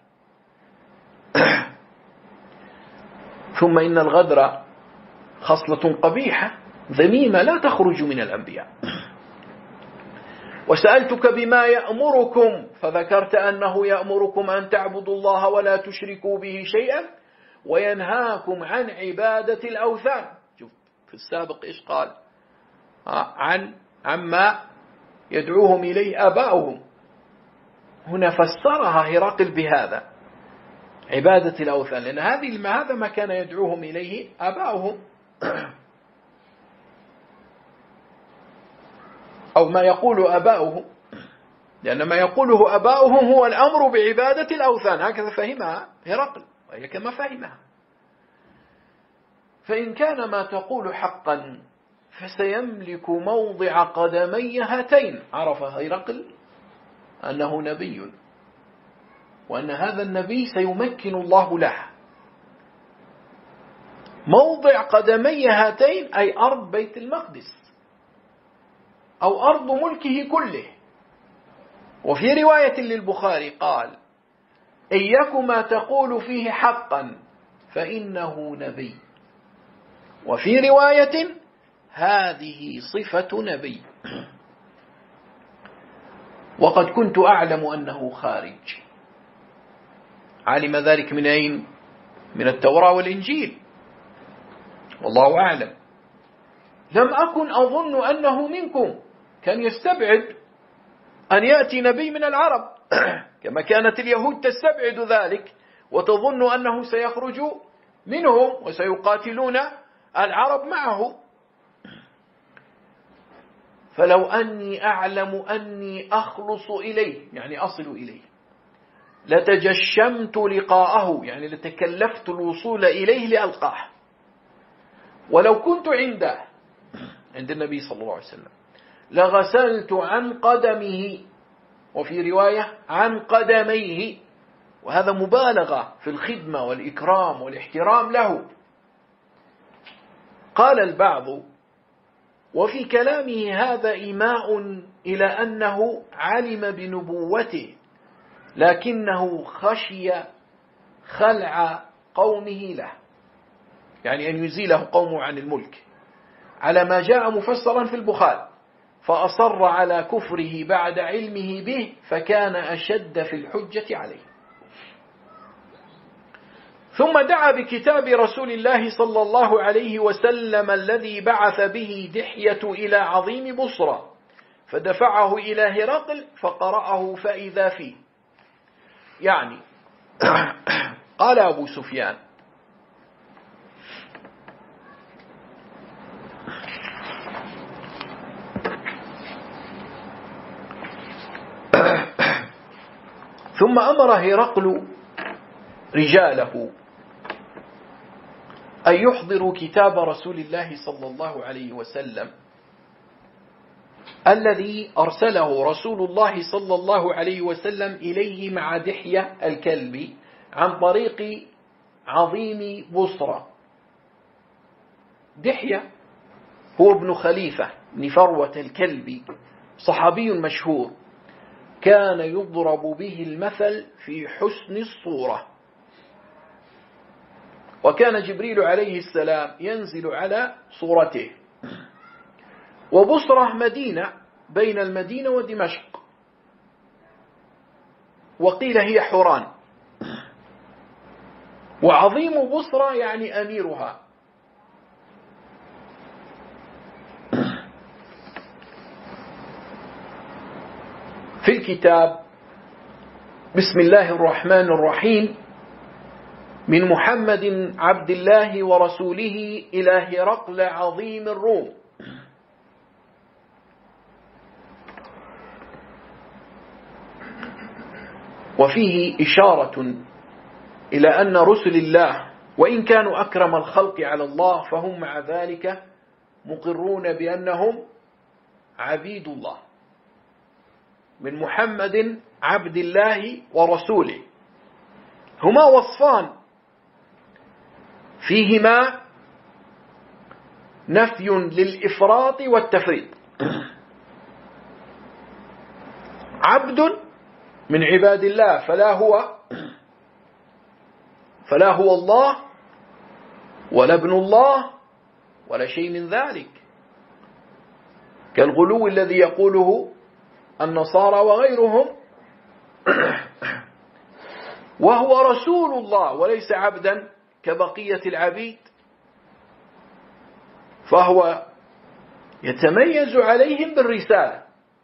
ثم إن الغدر خصلة قبيحة ذميمة لا تخرج من الأنبياء. وسألتك بما يأمركم فذكرت أنه يأمركم أن تعبدوا الله ولا تشركوا به شيئا وينهاكم عن عبادة الأوثان. شوف في السابق إيش قال؟ عما يدعوهم إليه آباؤهم. هنا فسرها هرقل بهذا، عبادة الأوثان، لأن هذا ما كان يدعوهم إليه آباؤهم أو ما يقول آباؤهم، لأن ما يقوله آباؤهم هو الأمر بعبادة الأوثان. هكذا فهمها هرقل وهي كما فهمها. فإن كان ما تقول حقا فسيملك موضع قدمي هاتين. عرف هرقل أنه نبي وأن هذا النبي سيمكن الله له. موضع قدمي هاتين أي أرض بيت المقدس أو أرض ملكه كله. وفي رواية للبخاري قال: إن يك ما تقول فيه حقا فإنه نبي. وفي رواية: هذه صفة نبي. وقد كنت أعلم أنه خارج. علم ذلك من أين؟ من التوراة والإنجيل، والله أعلم. لم أكن أظن أنه منكم. كان يستبعد أن يأتي نبي من العرب كما كانت اليهود تستبعد ذلك وتظن أنه سيخرج منهم وسيقاتلون العرب معه. فلو أني أعلم أني أخلص إليه يعني أصل إليه لتجشمت لقاءه يعني لتكلفت الوصول إليه لألقاه. ولو كنت عند النبي صلى الله عليه وسلم لغسلت عن قدمه، وفي رواية عن قدميه، وهذا مبالغة في الخدمة والإكرام والاحترام له. قال البعض: وفي كلامه هذا إيماء إلى أنه علم بنبوته لكنه خشي خلع قومه له، يعني أن يزيله قومه عن الملك، على ما جاء مفسرا في البخاري، فأصر على كفره بعد علمه به فكان أشد في الحجة عليه. ثم دعا بكتاب رسول الله صلى الله عليه وسلم الذي بعث به دحية إلى عظيم بصرى، فدفعه إلى هرقل فقرأه فإذا فيه. يعني قال أبو سفيان: ثم أمر هرقل رجاله أن يحضروا كتاب رسول الله صلى الله عليه وسلم الذي أرسله رسول الله صلى الله عليه وسلم إليه مع دحية الكلبي عن طريق عظيم بصرى. دحية هو ابن خليفة بن فروة الكلبي، صحابي مشهور، كان يضرب به المثل في حسن الصورة. وكان جبريل عليه السلام ينزل على صورته. وبصرة مدينة بين المدينة ودمشق، وقيل هي حوران. وعظيم بصرة يعني أميرها. في الكتاب: بسم الله الرحمن الرحيم، من محمد عبد الله ورسوله إلى هرقل عظيم الروم. وفيه إشارة إلى أن رسل الله وإن كانوا أكرم الخلق على الله فهم مع ذلك مقرون بأنهم عبيد الله. من محمد عبد الله ورسوله هما وصفان فيهما نفي للإفراط والتفريط. عبد من عباد الله فلا هو الله ولا ابن الله ولا شيء من ذلك، كالغلو الذي يقوله النصارى وغيرهم، وهو رسول الله وليس عبدا كبقية العبيد، فهو يتميز عليهم بالرسالة،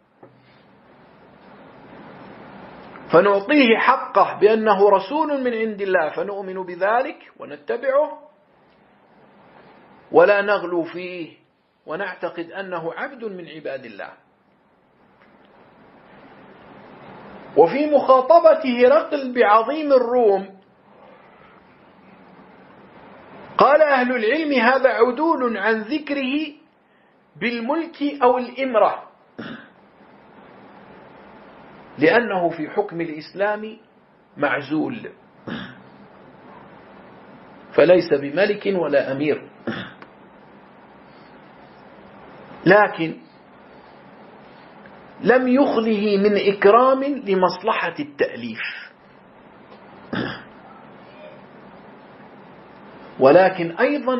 فنعطيه حقه بأنه رسول من عند الله، فنؤمن بذلك ونتبعه ولا نغلو فيه، ونعتقد أنه عبد من عباد الله. وفي مخاطبة هرقل بعظيم الروم قال أهل العلم: هذا عدول عن ذكره بالملك أو الإمرة، لأنه في حكم الإسلام معزول، فليس بملك ولا أمير، لكن لم يخله من إكرام لمصلحة التأليف، ولكن أيضا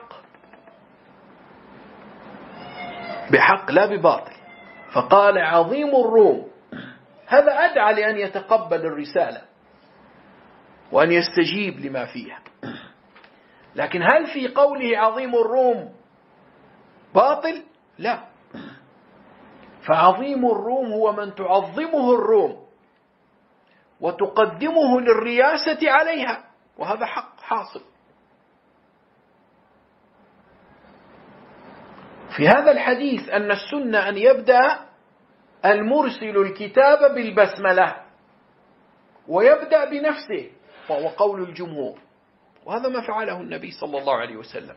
بحق لا بباطل. فقال: عظيم الروم، هذا أدعى لأن يتقبل الرسالة وأن يستجيب لما فيها. لكن هل في قوله عظيم الروم باطل؟ لا، فعظيم الروم هو من تعظمه الروم وتقدمه للرياسة عليها، وهذا حق حاصل. في هذا الحديث أن السنة أن يبدأ المرسل الكتاب بالبسملة ويبدأ بنفسه، وهو قول الجمهور، وهذا ما فعله النبي صلى الله عليه وسلم.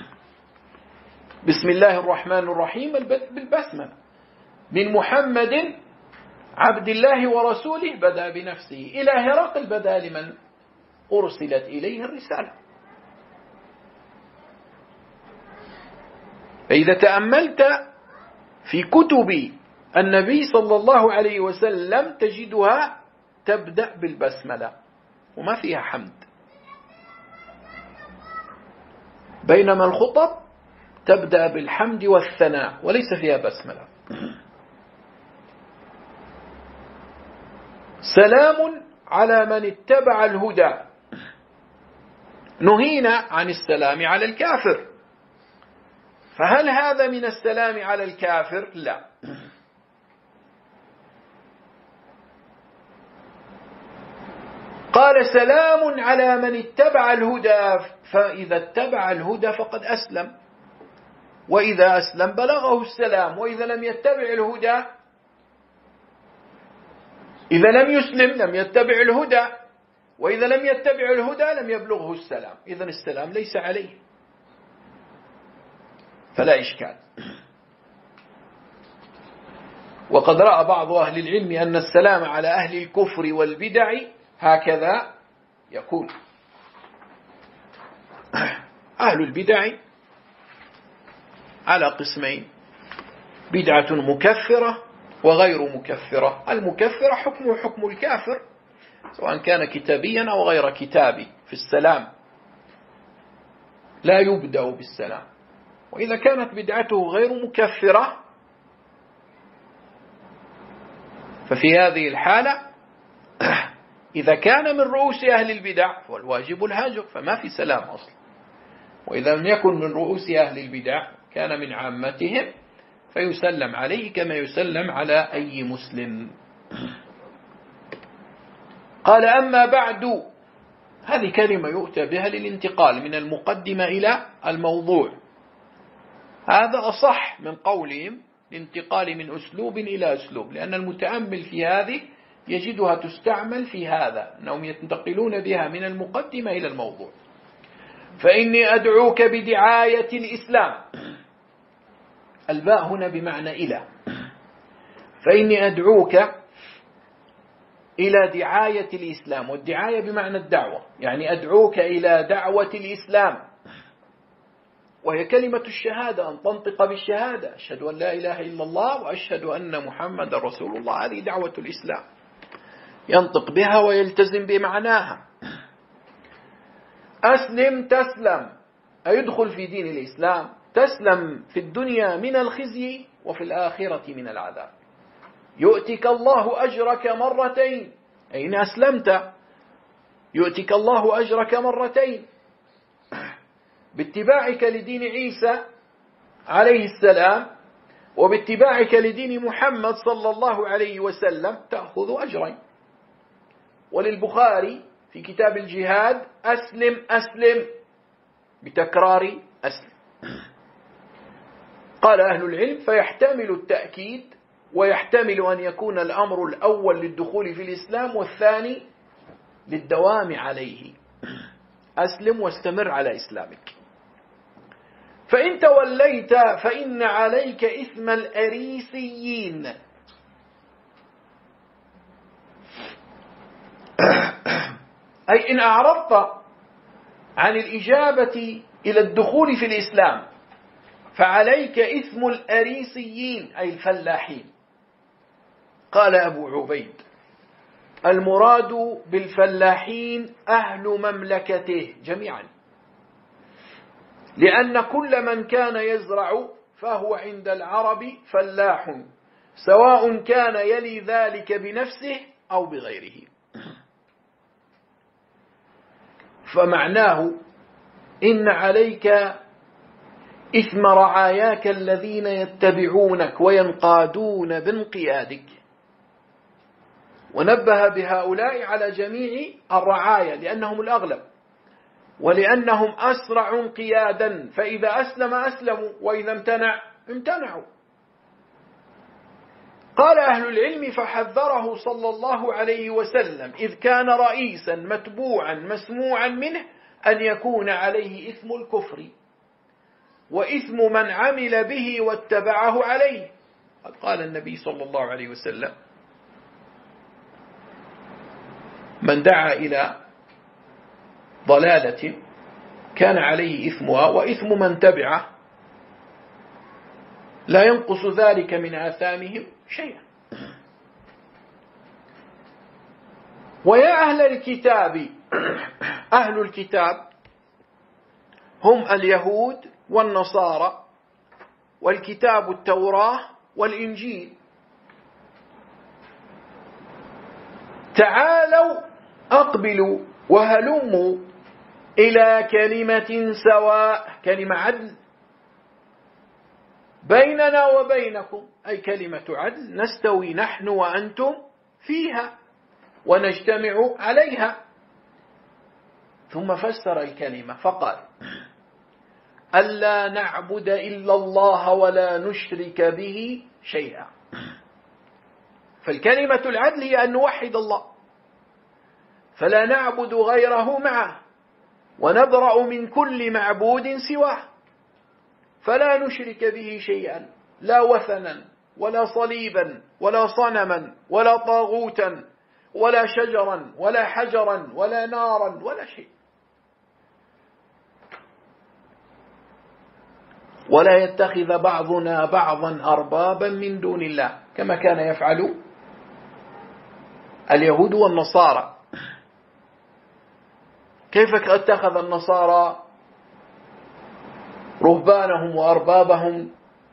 بسم الله الرحمن الرحيم بالبسملة، من محمد عبد الله ورسوله بدأ بنفسه، إلى هرقل بدأ لمن أرسلت إليه الرسالة. فإذا تأملت في كتب النبي صلى الله عليه وسلم تجدها تبدأ بالبسملة وما فيها حمد، بينما الخطب تبدأ بالحمد والثناء وليس فيها بسملة. سلام على من اتبع الهدى، نهينا عن السلام على الكافر، فهل هذا من السلام على الكافر؟ لا. قال: سلام على من اتبع الهدى، فإذا اتبع الهدى فقد أسلم، وإذا أسلم بلغه السلام، وإذا لم يتبع الهدى، إذا لم يسلم لم يتبع الهدى، وإذا لم يتبع الهدى لم يبلغه السلام، إذن السلام ليس عليه، فلا إشكال. وقد رأى بعض أهل العلم أن السلام على أهل الكفر والبدع هكذا يكون. أهل البدع على قسمين: بدعة مكفرة وغير مكفرة. المكفرة حكمه حكم الكافر سواء كان كتابيا أو غير كتابي في السلام، لا يبدأ بالسلام. وإذا كانت بدعته غير مكفرة ففي هذه الحالة إذا كان من رؤوس أهل البدع فالواجب الهجر، فما في سلام أصلا. وإذا لم يكن من رؤوس أهل البدع كان من عامتهم فيسلم عليه كما يسلم على أي مسلم. قال: أما بعد، هذه كلمة يؤتى بها للانتقال من المقدمة إلى الموضوع، هذا أصح من قولهم الانتقال من أسلوب إلى أسلوب، لأن المتأمل في هذه يجدها تستعمل في هذا، أنهم ينتقلون بها من المقدمة إلى الموضوع. فإني أدعوك بدعاية الإسلام، الباء هنا بمعنى إلى، فإني أدعوك إلى دعاية الإسلام، والدعاية بمعنى الدعوة، يعني أدعوك إلى دعوة الإسلام، وهي كلمة الشهادة، أن تنطق بالشهادة: أشهد أن لا إله إلا الله وأشهد أن محمد رسول الله. هذه دعوة الإسلام، ينطق بها ويلتزم بمعناها. أسلم تسلم، أي ادخل في دين الإسلام، تسلم في الدنيا من الخزي وفي الآخرة من العذاب. يؤتك الله أجرك مرتين، أين أسلمت يؤتك الله أجرك مرتين باتباعك لدين عيسى عليه السلام، وباتباعك لدين محمد صلى الله عليه وسلم تأخذ أجرين. وللبخاري في كتاب الجهاد أسلم أسلم بتكرار أسلم. قال أهل العلم فيحتمل التأكيد، ويحتمل أن يكون الأمر الأول للدخول في الإسلام والثاني للدوام عليه. أسلم واستمر على إسلامك. فإن توليت فإن عليك إثم الأريسيين. أي إن أعرضت عن الإجابة إلى الدخول في الإسلام فعليك إثم الأريسيين أي الفلاحين. قال أبو عبيد المراد بالفلاحين أهل مملكته جميعا، لأن كل من كان يزرع فهو عند العرب فلاح، سواء كان يلي ذلك بنفسه أو بغيره. فمعناه إن عليك إثم رعاياك الذين يتبعونك وينقادون بانقيادك. ونبه بهؤلاء على جميع الرعايا لأنهم الأغلب، ولأنهم أسرع انقيادا، فإذا أسلم أسلموا، وإذا امتنعوا. قال أهل العلم فحذره صلى الله عليه وسلم إذ كان رئيسا متبوعا مسموعا منه أن يكون عليه إثم الكفر وإثم من عمل به واتبعه عليه. قال النبي صلى الله عليه وسلم من دعا إلى ضلالة كان عليه إثمها وإثم من تبعه، لا ينقص ذلك من آثامهم شيئا. ويا أهل الكتاب، أهل الكتاب هم اليهود والنصارى، والكتاب التوراة والإنجيل. تعالوا أقبلوا وهلموا إلى كلمة سواء، كلمة عدل بيننا وبينكم، أي كلمة عدل نستوي نحن وأنتم فيها ونجتمع عليها. ثم فسر الكلمة فقال ألا نعبد إلا الله ولا نشرك به شيئا. فالكلمة العدل هي أن نوحد الله، فلا نعبد غيره معه، ونبرأ من كل معبود سواه، فلا نشرك به شيئا، لا وثنا ولا صليبا ولا صنما ولا طاغوتا ولا شجرا ولا حجرا ولا نارا ولا شيء. ولا يتخذ بعضنا بعضا أربابا من دون الله كما كان يفعل اليهود والنصارى. كيف اتخذ النصارى رهبانهم وأربابهم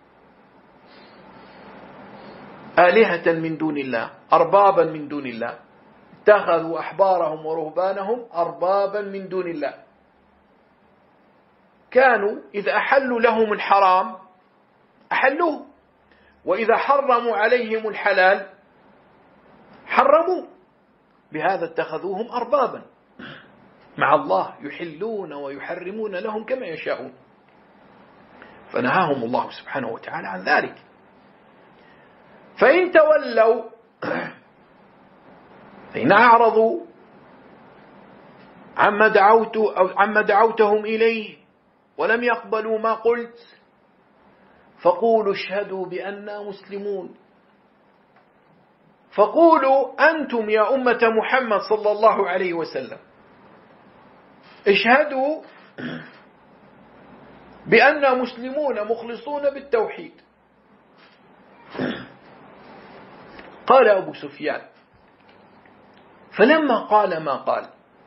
آلهة من دون الله، أربابا من دون الله، اتخذوا أحبارهم ورهبانهم أربابا من دون الله. كانوا إذا أحلوا لهم الحرام أحلوه، وإذا حرموا عليهم الحلال حرموه. بهذا اتخذوهم أربابا مع الله، يحلون ويحرمون لهم كما يشاءون. فنهاهم الله سبحانه وتعالى عن ذلك. فإن تولوا، فإن أعرضوا عما دعوتهم إليه ولم يقبلوا ما قلت فقولوا اشهدوا بأننا مسلمون. فقولوا أنتم يا أمة محمد صلى الله عليه وسلم اشهدوا بأننا مسلمون مخلصون بالتوحيد. قال أبو سفيان فلما قال ما قال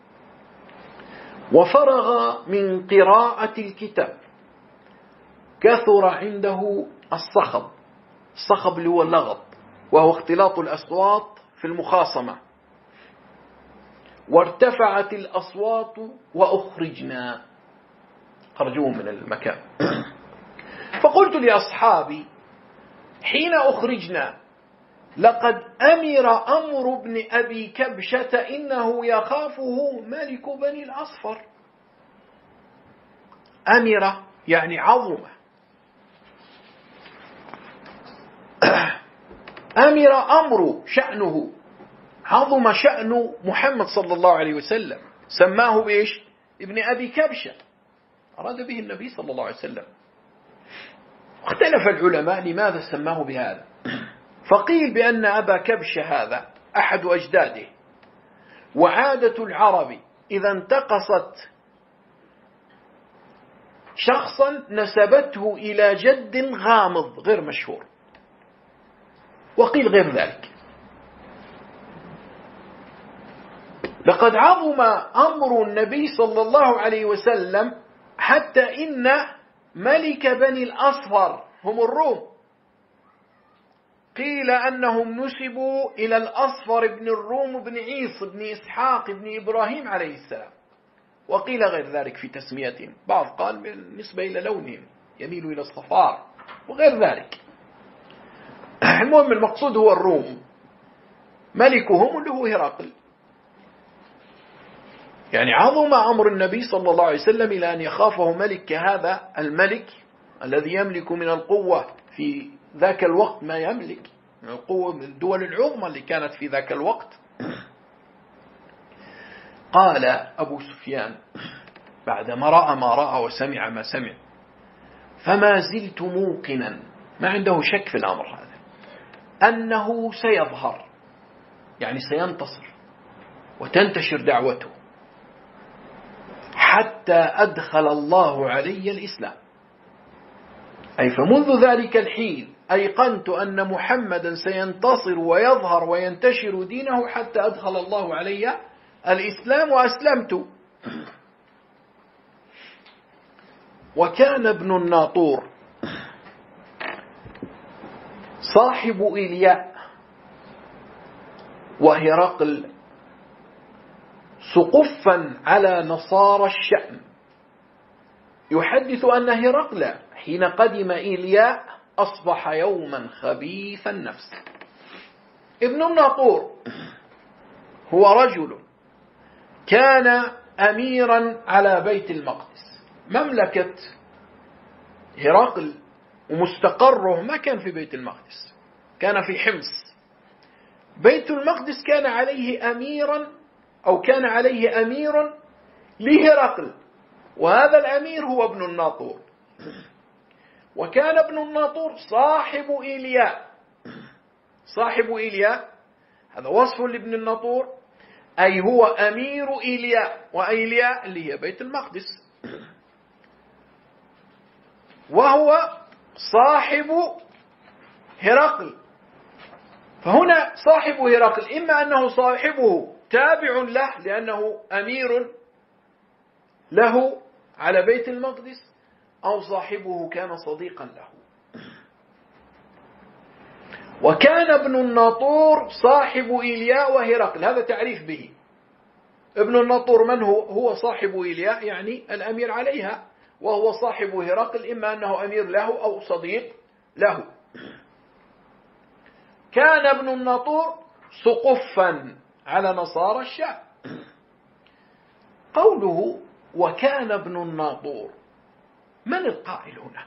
وفرغ من قراءة الكتاب كثر عنده الصخب. الصخب اللي هو اللغط، وهو اختلاط الأصوات في المخاصمة. وارتفعت الأصوات وأخرجنا، خرجوهم من المكان. فقلت لأصحابي حين أخرجنا لقد أمر ابن أبي كبشة إنه يخافه ملك بني الأصفر. أمر يعني عظم، أمر شأنه، عظم شأن محمد صلى الله عليه وسلم، سماه بإيش؟ ابن أبي كبشة، أراد به النبي صلى الله عليه وسلم. اختلف العلماء لماذا سماه بهذا، فقيل بأن أبا كبشة هذا أحد أجداده، وعادة العرب إذا انتقصت شخصا نسبته إلى جد غامض غير مشهور، وقيل غير ذلك. لقد عظم أمر النبي صلى الله عليه وسلم حتى إن ملك بني الأصفر هم الروم، قيل أنهم نسبوا إلى الأصفر بن الروم بن عيص بن إسحاق بن إبراهيم عليه السلام، وقيل غير ذلك في تسميتهم، بعض قال بالنسبة إلى لونهم يميل إلى الصفار وغير ذلك. المهم المقصود هو الروم، ملكهم اللي هو هرقل. يعني عظم أمر النبي صلى الله عليه وسلم إلى أن يخافه ملك كهذا الملك الذي يملك من القوة في ذاك الوقت ما يملك من القوة، من الدول العظمى اللي كانت في ذاك الوقت. قال أبو سفيان بعدما رأى ما رأى وسمع ما سمع: فما زلت موقنا، ما عنده شك في الأمر هذا، أنه سيظهر، يعني سينتصر وتنتشر دعوته، حتى أدخل الله علي الإسلام. أي فمنذ ذلك الحين أيقنت أن محمدا سينتصر ويظهر وينتشر دينه حتى أدخل الله علي الإسلام، وأسلمت. وكان ابن الناطور صاحب إلياء وهرقل سقفا على نصارى الشأم، يحدث أن هرقل حين قدم إلياء أصبح يوما خبيث النفس. ابن الناطور هو رجل كان أميرا على بيت المقدس. مملكة هرقل ومستقره ما كان في بيت المقدس، كان في حمص. بيت المقدس كان عليه أميرا، أو كان عليه أمير لهرقل، وهذا الأمير هو ابن الناطور. وكان ابن الناطور صاحب إيلياء. صاحب إيلياء هذا وصف لابن الناطور، أي هو أمير إيلياء، وإيلياء اللي هي بيت المقدس، وهو صاحب هرقل. فهنا صاحب هرقل إما أنه صاحبه تابع له لأنه أمير له على بيت المقدس، أو صاحبه كان صديقا له. وكان ابن الناطور صاحب إيلياء وهرقل، هذا تعريف به. ابن الناطور من هو؟ هو صاحب إيلياء يعني الأمير عليها، وهو صاحب هرقل إما أنه أمير له أو صديق له. كان ابن الناطور سقفا على نصارى الشعب. قوله وكان ابن الناطور، من القائل هنا؟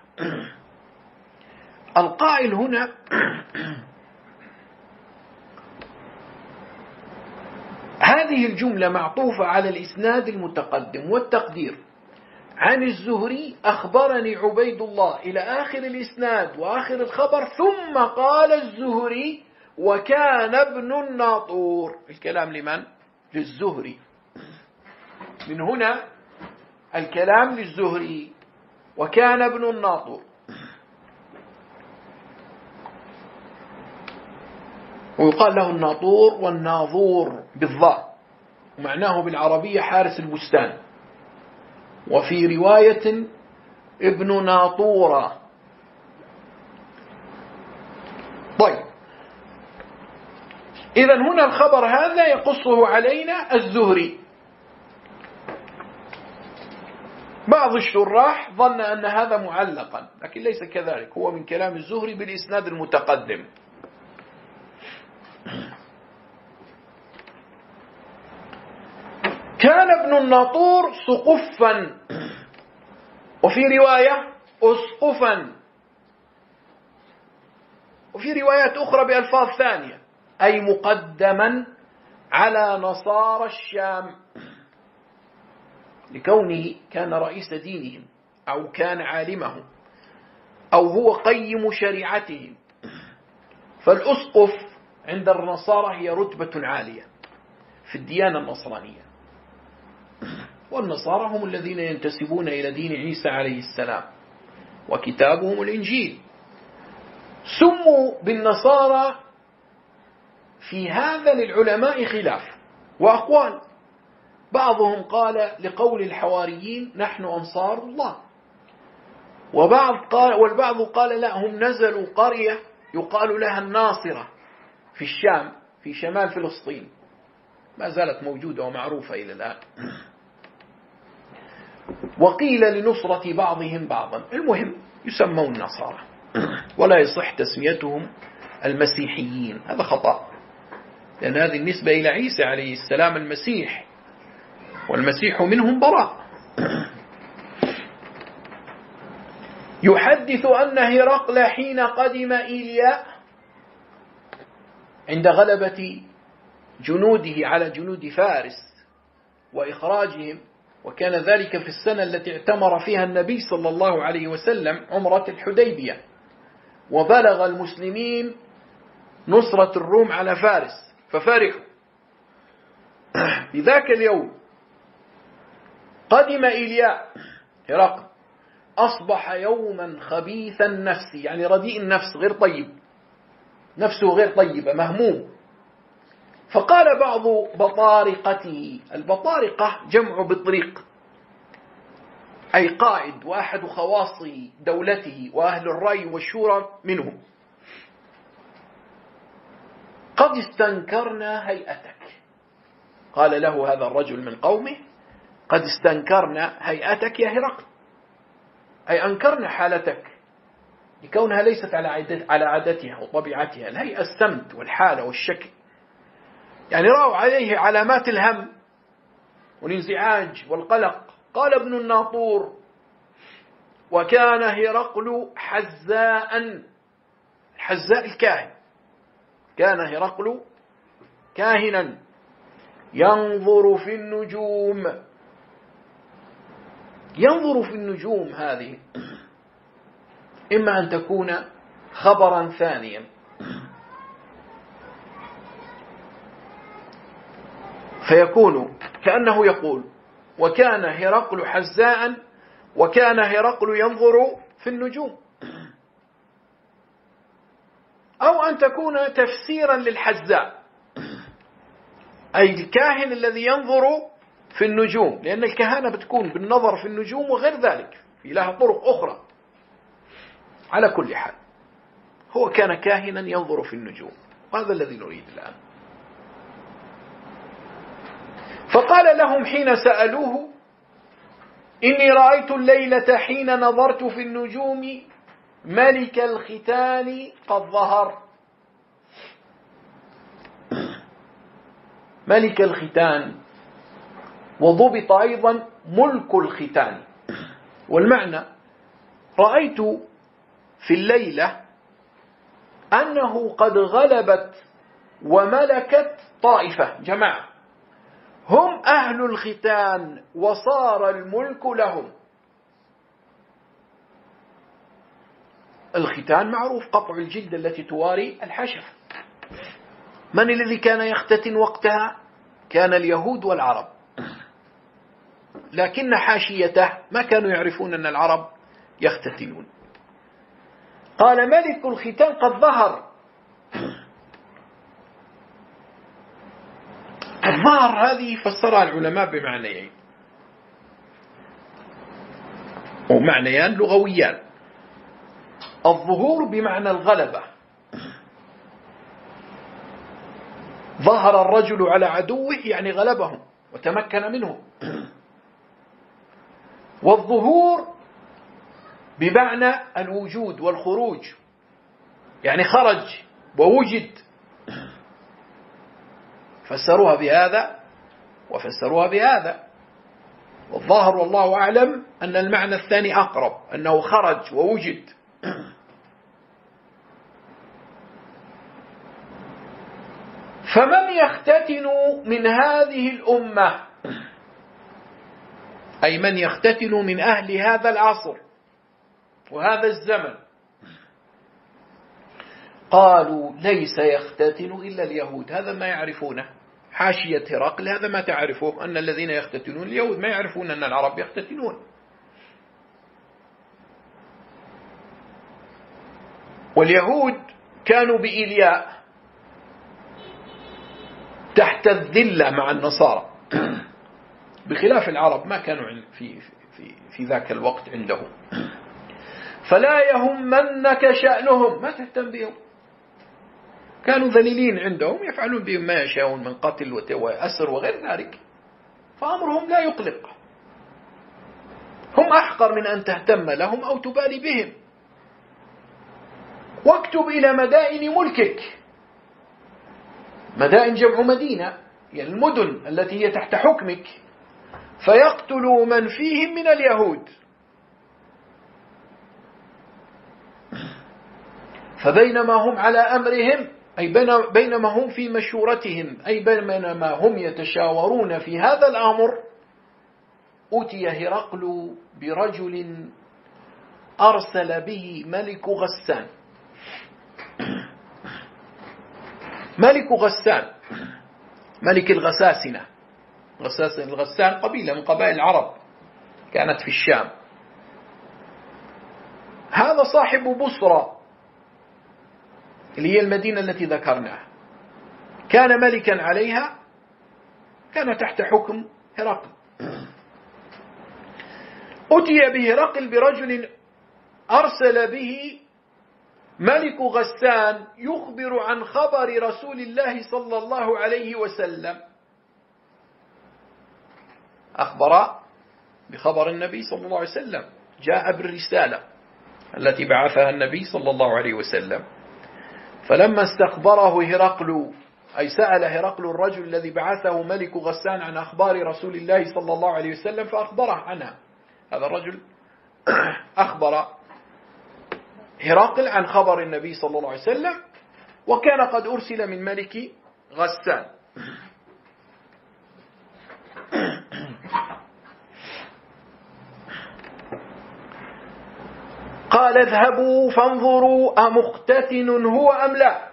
القائل هنا هذه الجملة معطوفة على الإسناد المتقدم والتقدير: عن الزهري أخبرني عبيد الله إلى آخر الإسناد وآخر الخبر، ثم قال الزهري وكان ابن الناطور. الكلام لمن؟ للزهري. من هنا الكلام للزهري وكان ابن الناطور. ويقال له الناطور والناظور بالضاء، ومعناه بالعربية حارس البستان، وفي رواية ابن ناطورة. طيب، إذن هنا الخبر هذا يقصه علينا الزهري. بعض الشراح ظن أن هذا معلقا، لكن ليس كذلك، هو من كلام الزهري بالإسناد المتقدم. كان ابن الناطور سقفا، وفي رواية أسقفا، وفي روايات أخرى بألفاظ ثانية، أي مقدما على نصارى الشام، لكونه كان رئيس دينهم أو كان عالمهم أو هو قيم شريعتهم. فالأسقف عند النصارى هي رتبة عالية في الديانة النصرانية، والنصارى هم الذين ينتسبون إلى دين عيسى عليه السلام وكتابهم الإنجيل. سموا بالنصارى. في هذا للعلماء خلاف وأقوال، بعضهم قال لقول الحواريين نحن أنصار الله، والبعض قال لا، هم نزلوا قرية يقال لها الناصرة في الشام في شمال فلسطين، ما زالت موجودة ومعروفة إلى الآن. وقيل لنصرة بعضهم بعضا. المهم يسمون النصارى، ولا يصح تسميتهم المسيحيين، هذا خطأ، لأن هذه النسبة إلى عيسى عليه السلام المسيح، والمسيح منهم براء. يحدث أن هرقل حين قدم إيلياء عند غلبة جنوده على جنود فارس وإخراجهم، وكان ذلك في السنة التي اعتمر فيها النبي صلى الله عليه وسلم عمرة الحديبية، وبلغ المسلمين نصرة الروم على فارس ففرحوا. في ذاك اليوم قدم إيلياء هرقل، أصبح يوما خبيث النفس، يعني رديء النفس، غير طيب، نفسه غير طيبة، مهموم. فقال بعض بطارقته، البطارقة جمع بطريق، أي قائد وأحد خواص دولته وأهل الرأي والشورى منهم، قد استنكرنا هيئتك. قال له هذا الرجل من قومه قد استنكرنا هيئتك يا هرقل، أي أنكرنا حالتك لكونها ليست على عادتها وطبيعتها، الهيئة السمت والحالة والشكل، يعني رأوا عليه علامات الهم والانزعاج والقلق. قال ابن الناطور: وكان هرقل حزاء، حزاء الكاهن، كان هرقل كاهنا ينظر في النجوم. ينظر في النجوم هذه إما أن تكون خبرا ثانيا، فيكون كأنه يقول وكان هرقل حزاء وكان هرقل ينظر في النجوم، أو أن تكون تفسيرا للحزاء، أي الكاهن الذي ينظر في النجوم، لأن الكهانة بتكون بالنظر في النجوم وغير ذلك، في لها طرق أخرى. على كل حال هو كان كاهنا ينظر في النجوم، وهذا الذي نريد الآن. فقال لهم حين سألوه: إني رأيت الليلة حين نظرت في النجوم ملك الختان قد ظهر. ملك الختان، وضبط أيضا ملك الختان، والمعنى رأيت في الليلة أنه قد غلبت وملكت طائفة، جماعة هم أهل الختان، وصار الملك لهم. الختان معروف، قطع الجلد التي تواري الحشف. من الذي كان يختتن وقتها؟ كان اليهود والعرب، لكن حاشيته ما كانوا يعرفون أن العرب يختتنون. قال: ملك الختان قد ظهر. الظهر هذه فسرها العلماء بمعنيين، ومعنيان لغويان. الظهور بمعنى الغلبة، ظهر الرجل على عدوه يعني غلبهم وتمكن منه. والظهور بمعنى الوجود والخروج، يعني خرج ووجد. فسروها بهذا وفسروها بهذا، والظاهر والله أعلم أن المعنى الثاني أقرب، أنه خرج ووجد. فمن يختتن من هذه الأمة، أي من يختتن من أهل هذا العصر وهذا الزمن، قالوا ليس يختتن إلا اليهود. هذا ما يعرفونه، حاشية هرقل هذا ما تعرفه، أن الذين يختتنون اليهود، ما يعرفون أن العرب يختتنون. واليهود كانوا بإيلياء تحت الذلة مع النصارى، بخلاف العرب ما كانوا في ذاك الوقت عندهم. فلا يهمنك شأنهم، ما تهتم بهم، كانوا ذليلين عندهم، يفعلون بهم ما يشاءون من قتل وأسر وغير ذلك، فأمرهم لا يقلق. هم أحقر من أن تهتم لهم أو تبالي بهم. واكتب إلى مدائن ملكك، مدائن جمع مدينة، يعني المدن التي هي تحت حكمك، فيقتلوا من فيهم من اليهود. فبينما هم على أمرهم، أي بينما هم في مشورتهم، أي بينما هم يتشاورون في هذا الأمر، أتي هرقل برجل أرسل به ملك غسان. ملك غسان، ملك الغساسنة. الغسان قبيلة من قبائل العرب كانت في الشام. هذا صاحب بصرى اللي هي المدينة التي ذكرناها، كان ملكا عليها، كان تحت حكم هرقل. أتي بهرقل برجل أرسل به ملك غسان يخبر عن خبر رسول الله صلى الله عليه وسلم. أخبر بخبر النبي صلى الله عليه وسلم، جاء بالرسالة التي بعثها النبي صلى الله عليه وسلم. فلما استخبره هرقل، أي سأل هرقل الرجل الذي بعثه ملك غسان عن أخبار رسول الله صلى الله عليه وسلم فأخبره عنها. هذا الرجل أخبر هرقل عن خبر النبي صلى الله عليه وسلم، وكان قد أرسل من ملك غسان. قال اذهبوا فانظروا أمختتن هو أم لا.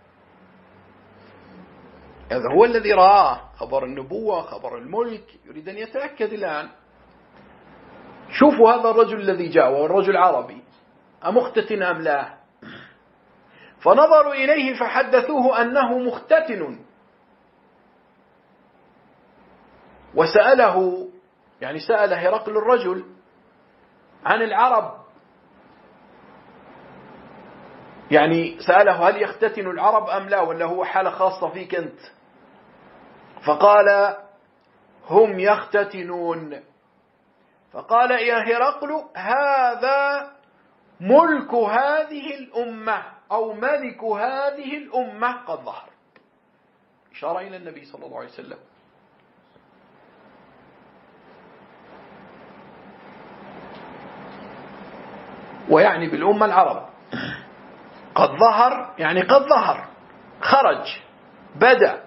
هذا هو الذي رآه، خبر النبوة، خبر الملك، يريد أن يتأكد الآن. شوفوا هذا الرجل الذي جاء، وهو الرجل عربي، أمختتن أم لا. فنظروا إليه فحدثوه أنه مختتن، وسأله، يعني سأل هرقل الرجل عن العرب، يعني سأله هل يختتن العرب أم لا، ولا هو حالة خاصة فيك أنت. فقال هم يختتنون. فقال يا هرقل هذا ملك هذه الأمة أو ملك هذه الأمة قد ظهر، إشارة إلى النبي صلى الله عليه وسلم. ويعني بالأمة العرب، قد ظهر يعني قد ظهر، خرج، بدأ،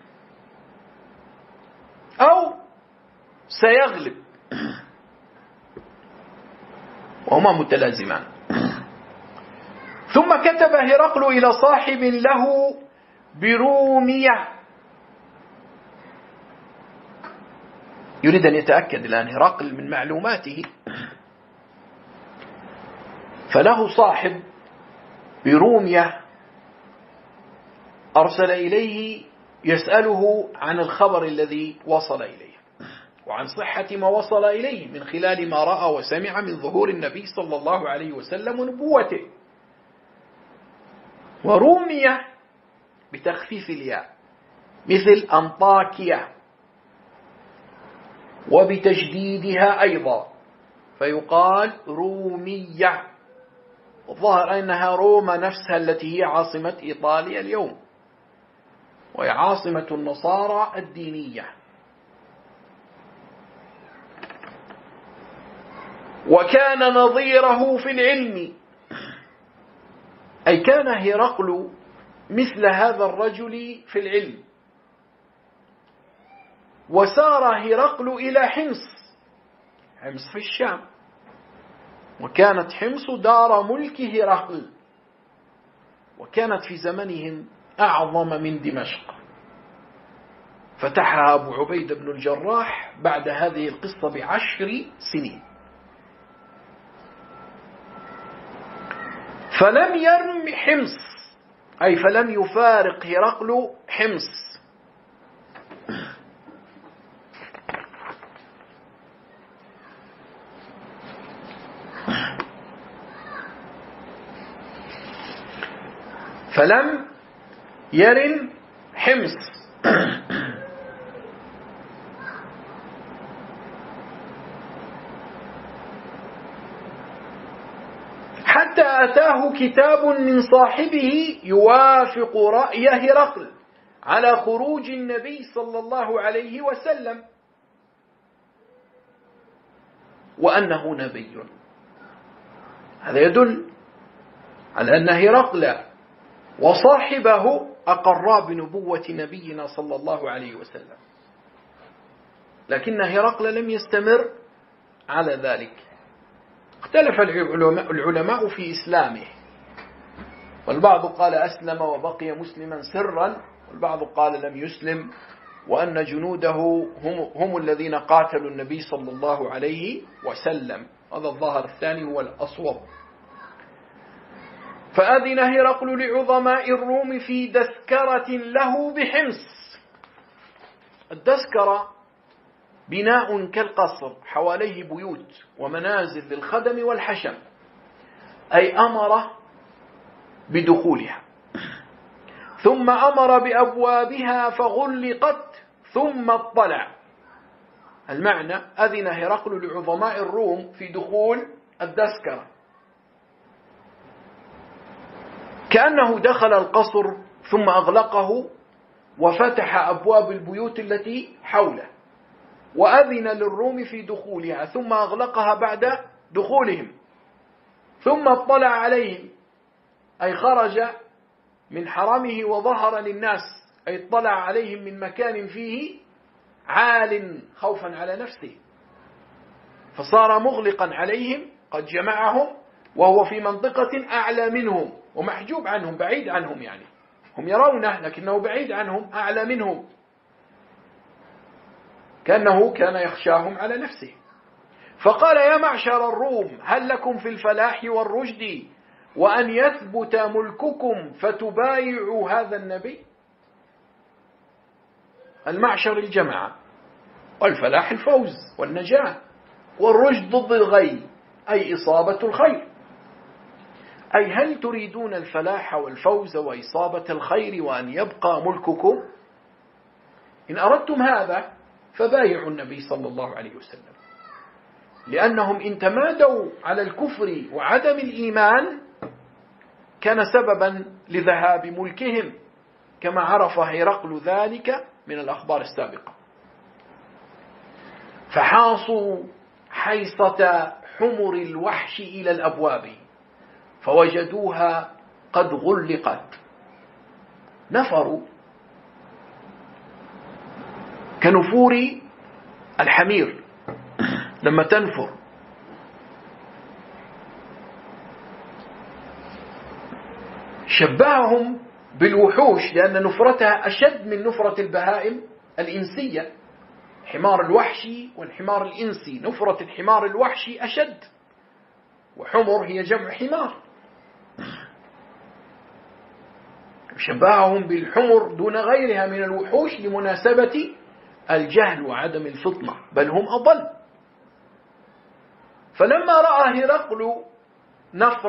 أو سيغلب، وهما متلازمان. ثم كتب هرقل إلى صاحب له برومية. يريد أن يتأكد الآن هرقل من معلوماته. فله صاحب برومية أرسل إليه يسأله عن الخبر الذي وصل إليه، وعن صحة ما وصل إليه من خلال ما رأى وسمع من ظهور النبي صلى الله عليه وسلم ونبوته. ورومية بتخفيف الياء، مثل أنطاكيا، وبتجديدها أيضا فيقال رومية. الظاهر أنها روما نفسها التي هي عاصمة إيطاليا اليوم، وهي عاصمة النصارى الدينية. وكان نظيره في العلم، أي كان هرقل مثل هذا الرجل في العلم. وسار هرقل إلى حمص، حمص في الشام، وكانت حمص دار ملك هرقل، وكانت في زمنهم أعظم من دمشق. فتحها أبو عبيدة بن الجراح بعد هذه القصة ب10 سنين. فلم يرم حمص، أي فلم يفارق هرقل حمص. فلم يرن حمص حتى أتاه كتاب من صاحبه يوافق رأي هرقل على خروج النبي صلى الله عليه وسلم، وأنه نبي. هذا يدل على أن هرقل وصاحبه أقرا بنبوة نبينا صلى الله عليه وسلم. لكن هرقل لم يستمر على ذلك، اختلف العلماء في إسلامه، والبعض قال أسلم وبقي مسلما سرا، والبعض قال لم يسلم، وأن جنوده هم الذين قاتلوا النبي صلى الله عليه وسلم. هذا الظاهر الثاني هو الأصوب. فأذن هرقل لعظماء الروم في دسكرة له بحمص. الدسكرة بناء كالقصر حواليه بيوت ومنازل للخدم والحشم، أي أمر بدخولها، ثم أمر بأبوابها فغلقت ثم اطلع. المعنى أذن هرقل لعظماء الروم في دخول الدسكرة، كأنه دخل القصر ثم أغلقه وفتح أبواب البيوت التي حوله، وأذن للروم في دخولها ثم أغلقها بعد دخولهم، ثم اطلع عليهم، أي خرج من حرمه وظهر للناس، أي اطلع عليهم من مكان فيه عال خوفا على نفسه، فصار مغلقا عليهم، قد جمعهم وهو في منطقة أعلى منهم ومحجوب عنهم، بعيد عنهم، يعني هم يرونه لكنه بعيد عنهم، أعلى منهم، كأنه كان يخشاهم على نفسه. فقال: يا معشر الروم، هل لكم في الفلاح والرشد وأن يثبت ملككم فتبايعوا هذا النبي؟ المعشر الجماعة، والفلاح الفوز والنجاة، والرشد ضد الغي أي إصابة الخير. أي هل تريدون الفلاح والفوز وإصابة الخير وأن يبقى ملككم؟ إن أردتم هذا فبايعوا النبي صلى الله عليه وسلم، لأنهم إن تمادوا على الكفر وعدم الإيمان كان سببا لذهاب ملكهم، كما عرف هرقل ذلك من الأخبار السابقة. فحاصوا حيصة حمر الوحش إلى الأبواب فوجدوها قد غلقت. نفروا كنفور الحمير لما تنفر، شبههم بالوحوش لأن نفرتها أشد من نفرة البهائم الإنسية. حمار الوحشي والحمار الإنسي، نفرة الحمار الوحشي أشد، وحمر هي جمع حمار. شبههم بالحمر دون غيرها من الوحوش لمناسبة الجهل وعدم الفطنة، بل هم أضل. فلما رأى هرقل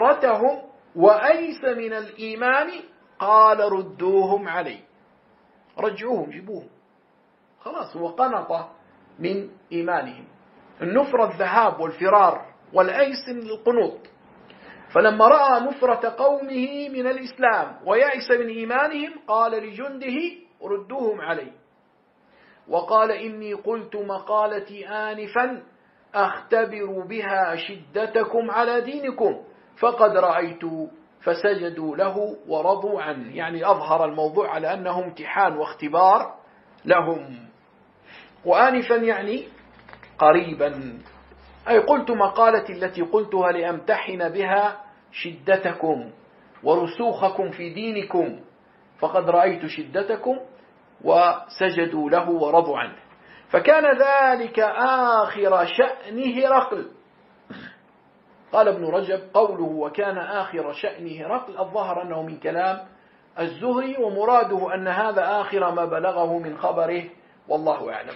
نفرتهم وأيس من الإيمان قال: ردوهم علي، رجعوهم جيبوهم، خلاص هو قنط من إيمانهم. النفرة الذهاب والفرار، والأيس القنوط. فلما رأى نفرة قومه من الإسلام ويأس من إيمانهم قال لجنده ردوهم علي، وقال إني قلت مقالتي آنفا أختبر بها شدتكم على دينكم فقد رأيت، فسجدوا له ورضوا عنه. يعني أظهر الموضوع على أنه امتحان واختبار لهم. وآنفا يعني قريبا، أي قلت مقالتي التي قلتها لأمتحن بها شدتكم ورسوخكم في دينكم، فقد رأيت شدتكم، وسجدوا له ورضوا عنه. فكان ذلك آخر شأن هرقل. قال ابن رجب قوله وكان آخر شأن هرقل الظاهر أنه من كلام الزهري، ومراده أن هذا آخر ما بلغه من خبره، والله أعلم.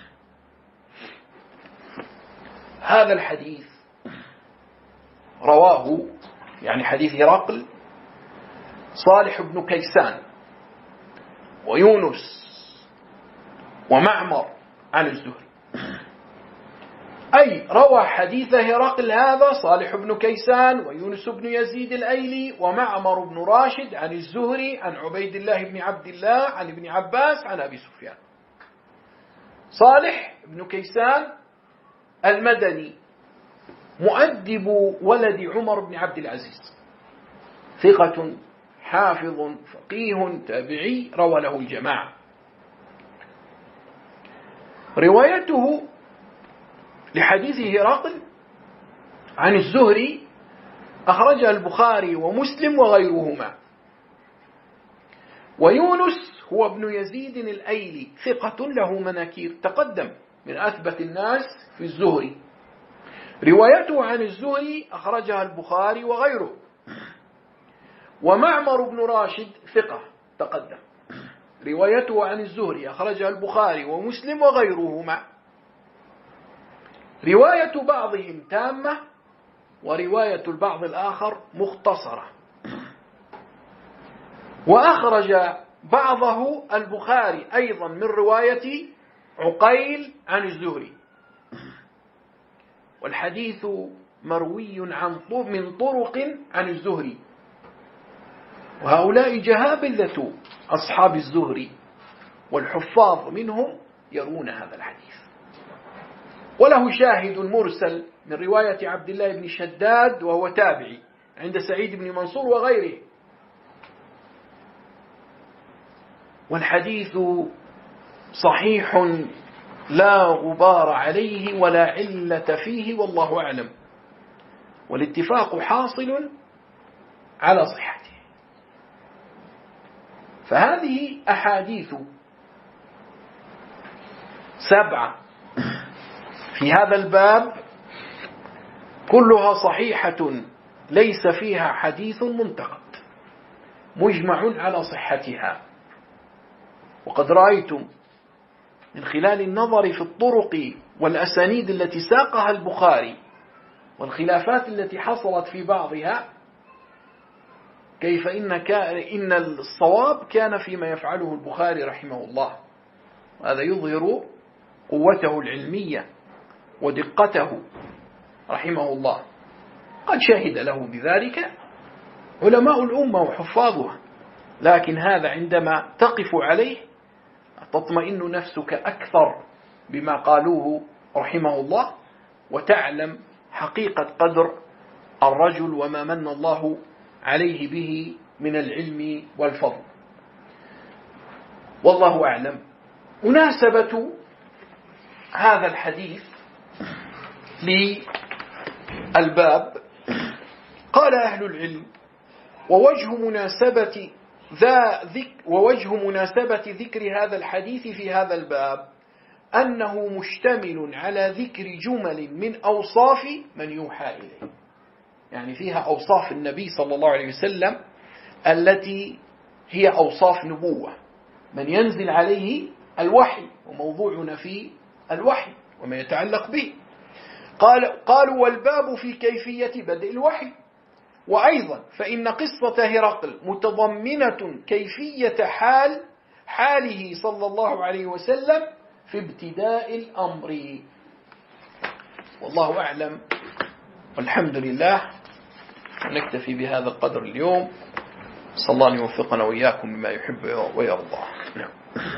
هذا الحديث رواه، يعني حديث هرقل، صالح بن كيسان ويونس ومعمر عن الزهري. أي روى حديث هرقل هذا صالح بن كيسان ويونس بن يزيد الأيلي ومعمر بن راشد عن الزهري عن عبيد الله بن عبد الله عن ابن عباس عن أبي سفيان. صالح بن كيسان المدني مؤدب ولد عمر بن عبد العزيز، ثقة حافظ فقيه تابعي، روى له الجماعة. روايته لحديث هرقل عن الزهري أخرجها البخاري ومسلم وغيرهما. ويونس هو ابن يزيد الأيلي، ثقة له مناكير، تقدم من أثبت الناس في الزهري. روايته عن الزهري أخرجها البخاري وغيره. ومعمر بن راشد ثقة، تقدم، روايته عن الزهري أخرجها البخاري ومسلم وغيرهما. رواية بعضهم تامة ورواية البعض الآخر مختصرة. وأخرج بعضه البخاري أيضا من رواية عقيل عن الزهري. والحديث مروي من طرق عن الزهري، وهؤلاء جهابذة أصحاب الزهري والحفاظ منهم يرون هذا الحديث. وله شاهد مرسل من رواية عبد الله بن شداد وهو تابعي عند سعيد بن منصور وغيره. والحديث صحيح لا غبار عليه ولا علة فيه، والله أعلم، والاتفاق حاصل على صحته. فهذه أحاديث 7 في هذا الباب كلها صحيحة ليس فيها حديث منتقد، مجمع على صحتها. وقد رأيتم من خلال النظر في الطرق والأسانيد التي ساقها البخاري والخلافات التي حصلت في بعضها كيف إن الصواب كان فيما يفعله البخاري رحمه الله. هذا يظهر قوته العلمية ودقته رحمه الله. قد شهد له بذلك علماء الأمة وحفاظها، لكن هذا عندما تقف عليه تطمئن نفسك أكثر بما قالوه رحمه الله، وتعلم حقيقة قدر الرجل وما من الله عليه به من العلم والفضل، والله أعلم. مناسبة هذا الحديث للباب، قال أهل العلم ووجه مناسبة ذكر هذا الحديث في هذا الباب أنه مشتمل على ذكر جمل من أوصاف من يوحى إليه، يعني فيها أوصاف النبي صلى الله عليه وسلم التي هي أوصاف نبوة، من ينزل عليه الوحي وموضوعنا في الوحي وما يتعلق به. قالوا والباب في كيفية بدء الوحي. وأيضا فإن قصة هرقل متضمنة كيفية حال حاله صلى الله عليه وسلم في ابتداء الأمر. والله أعلم، والحمد لله. نكتفي بهذا القدر اليوم. صلى الله أن يوفقنا وإياكم بما يحب ويرضى. نعم.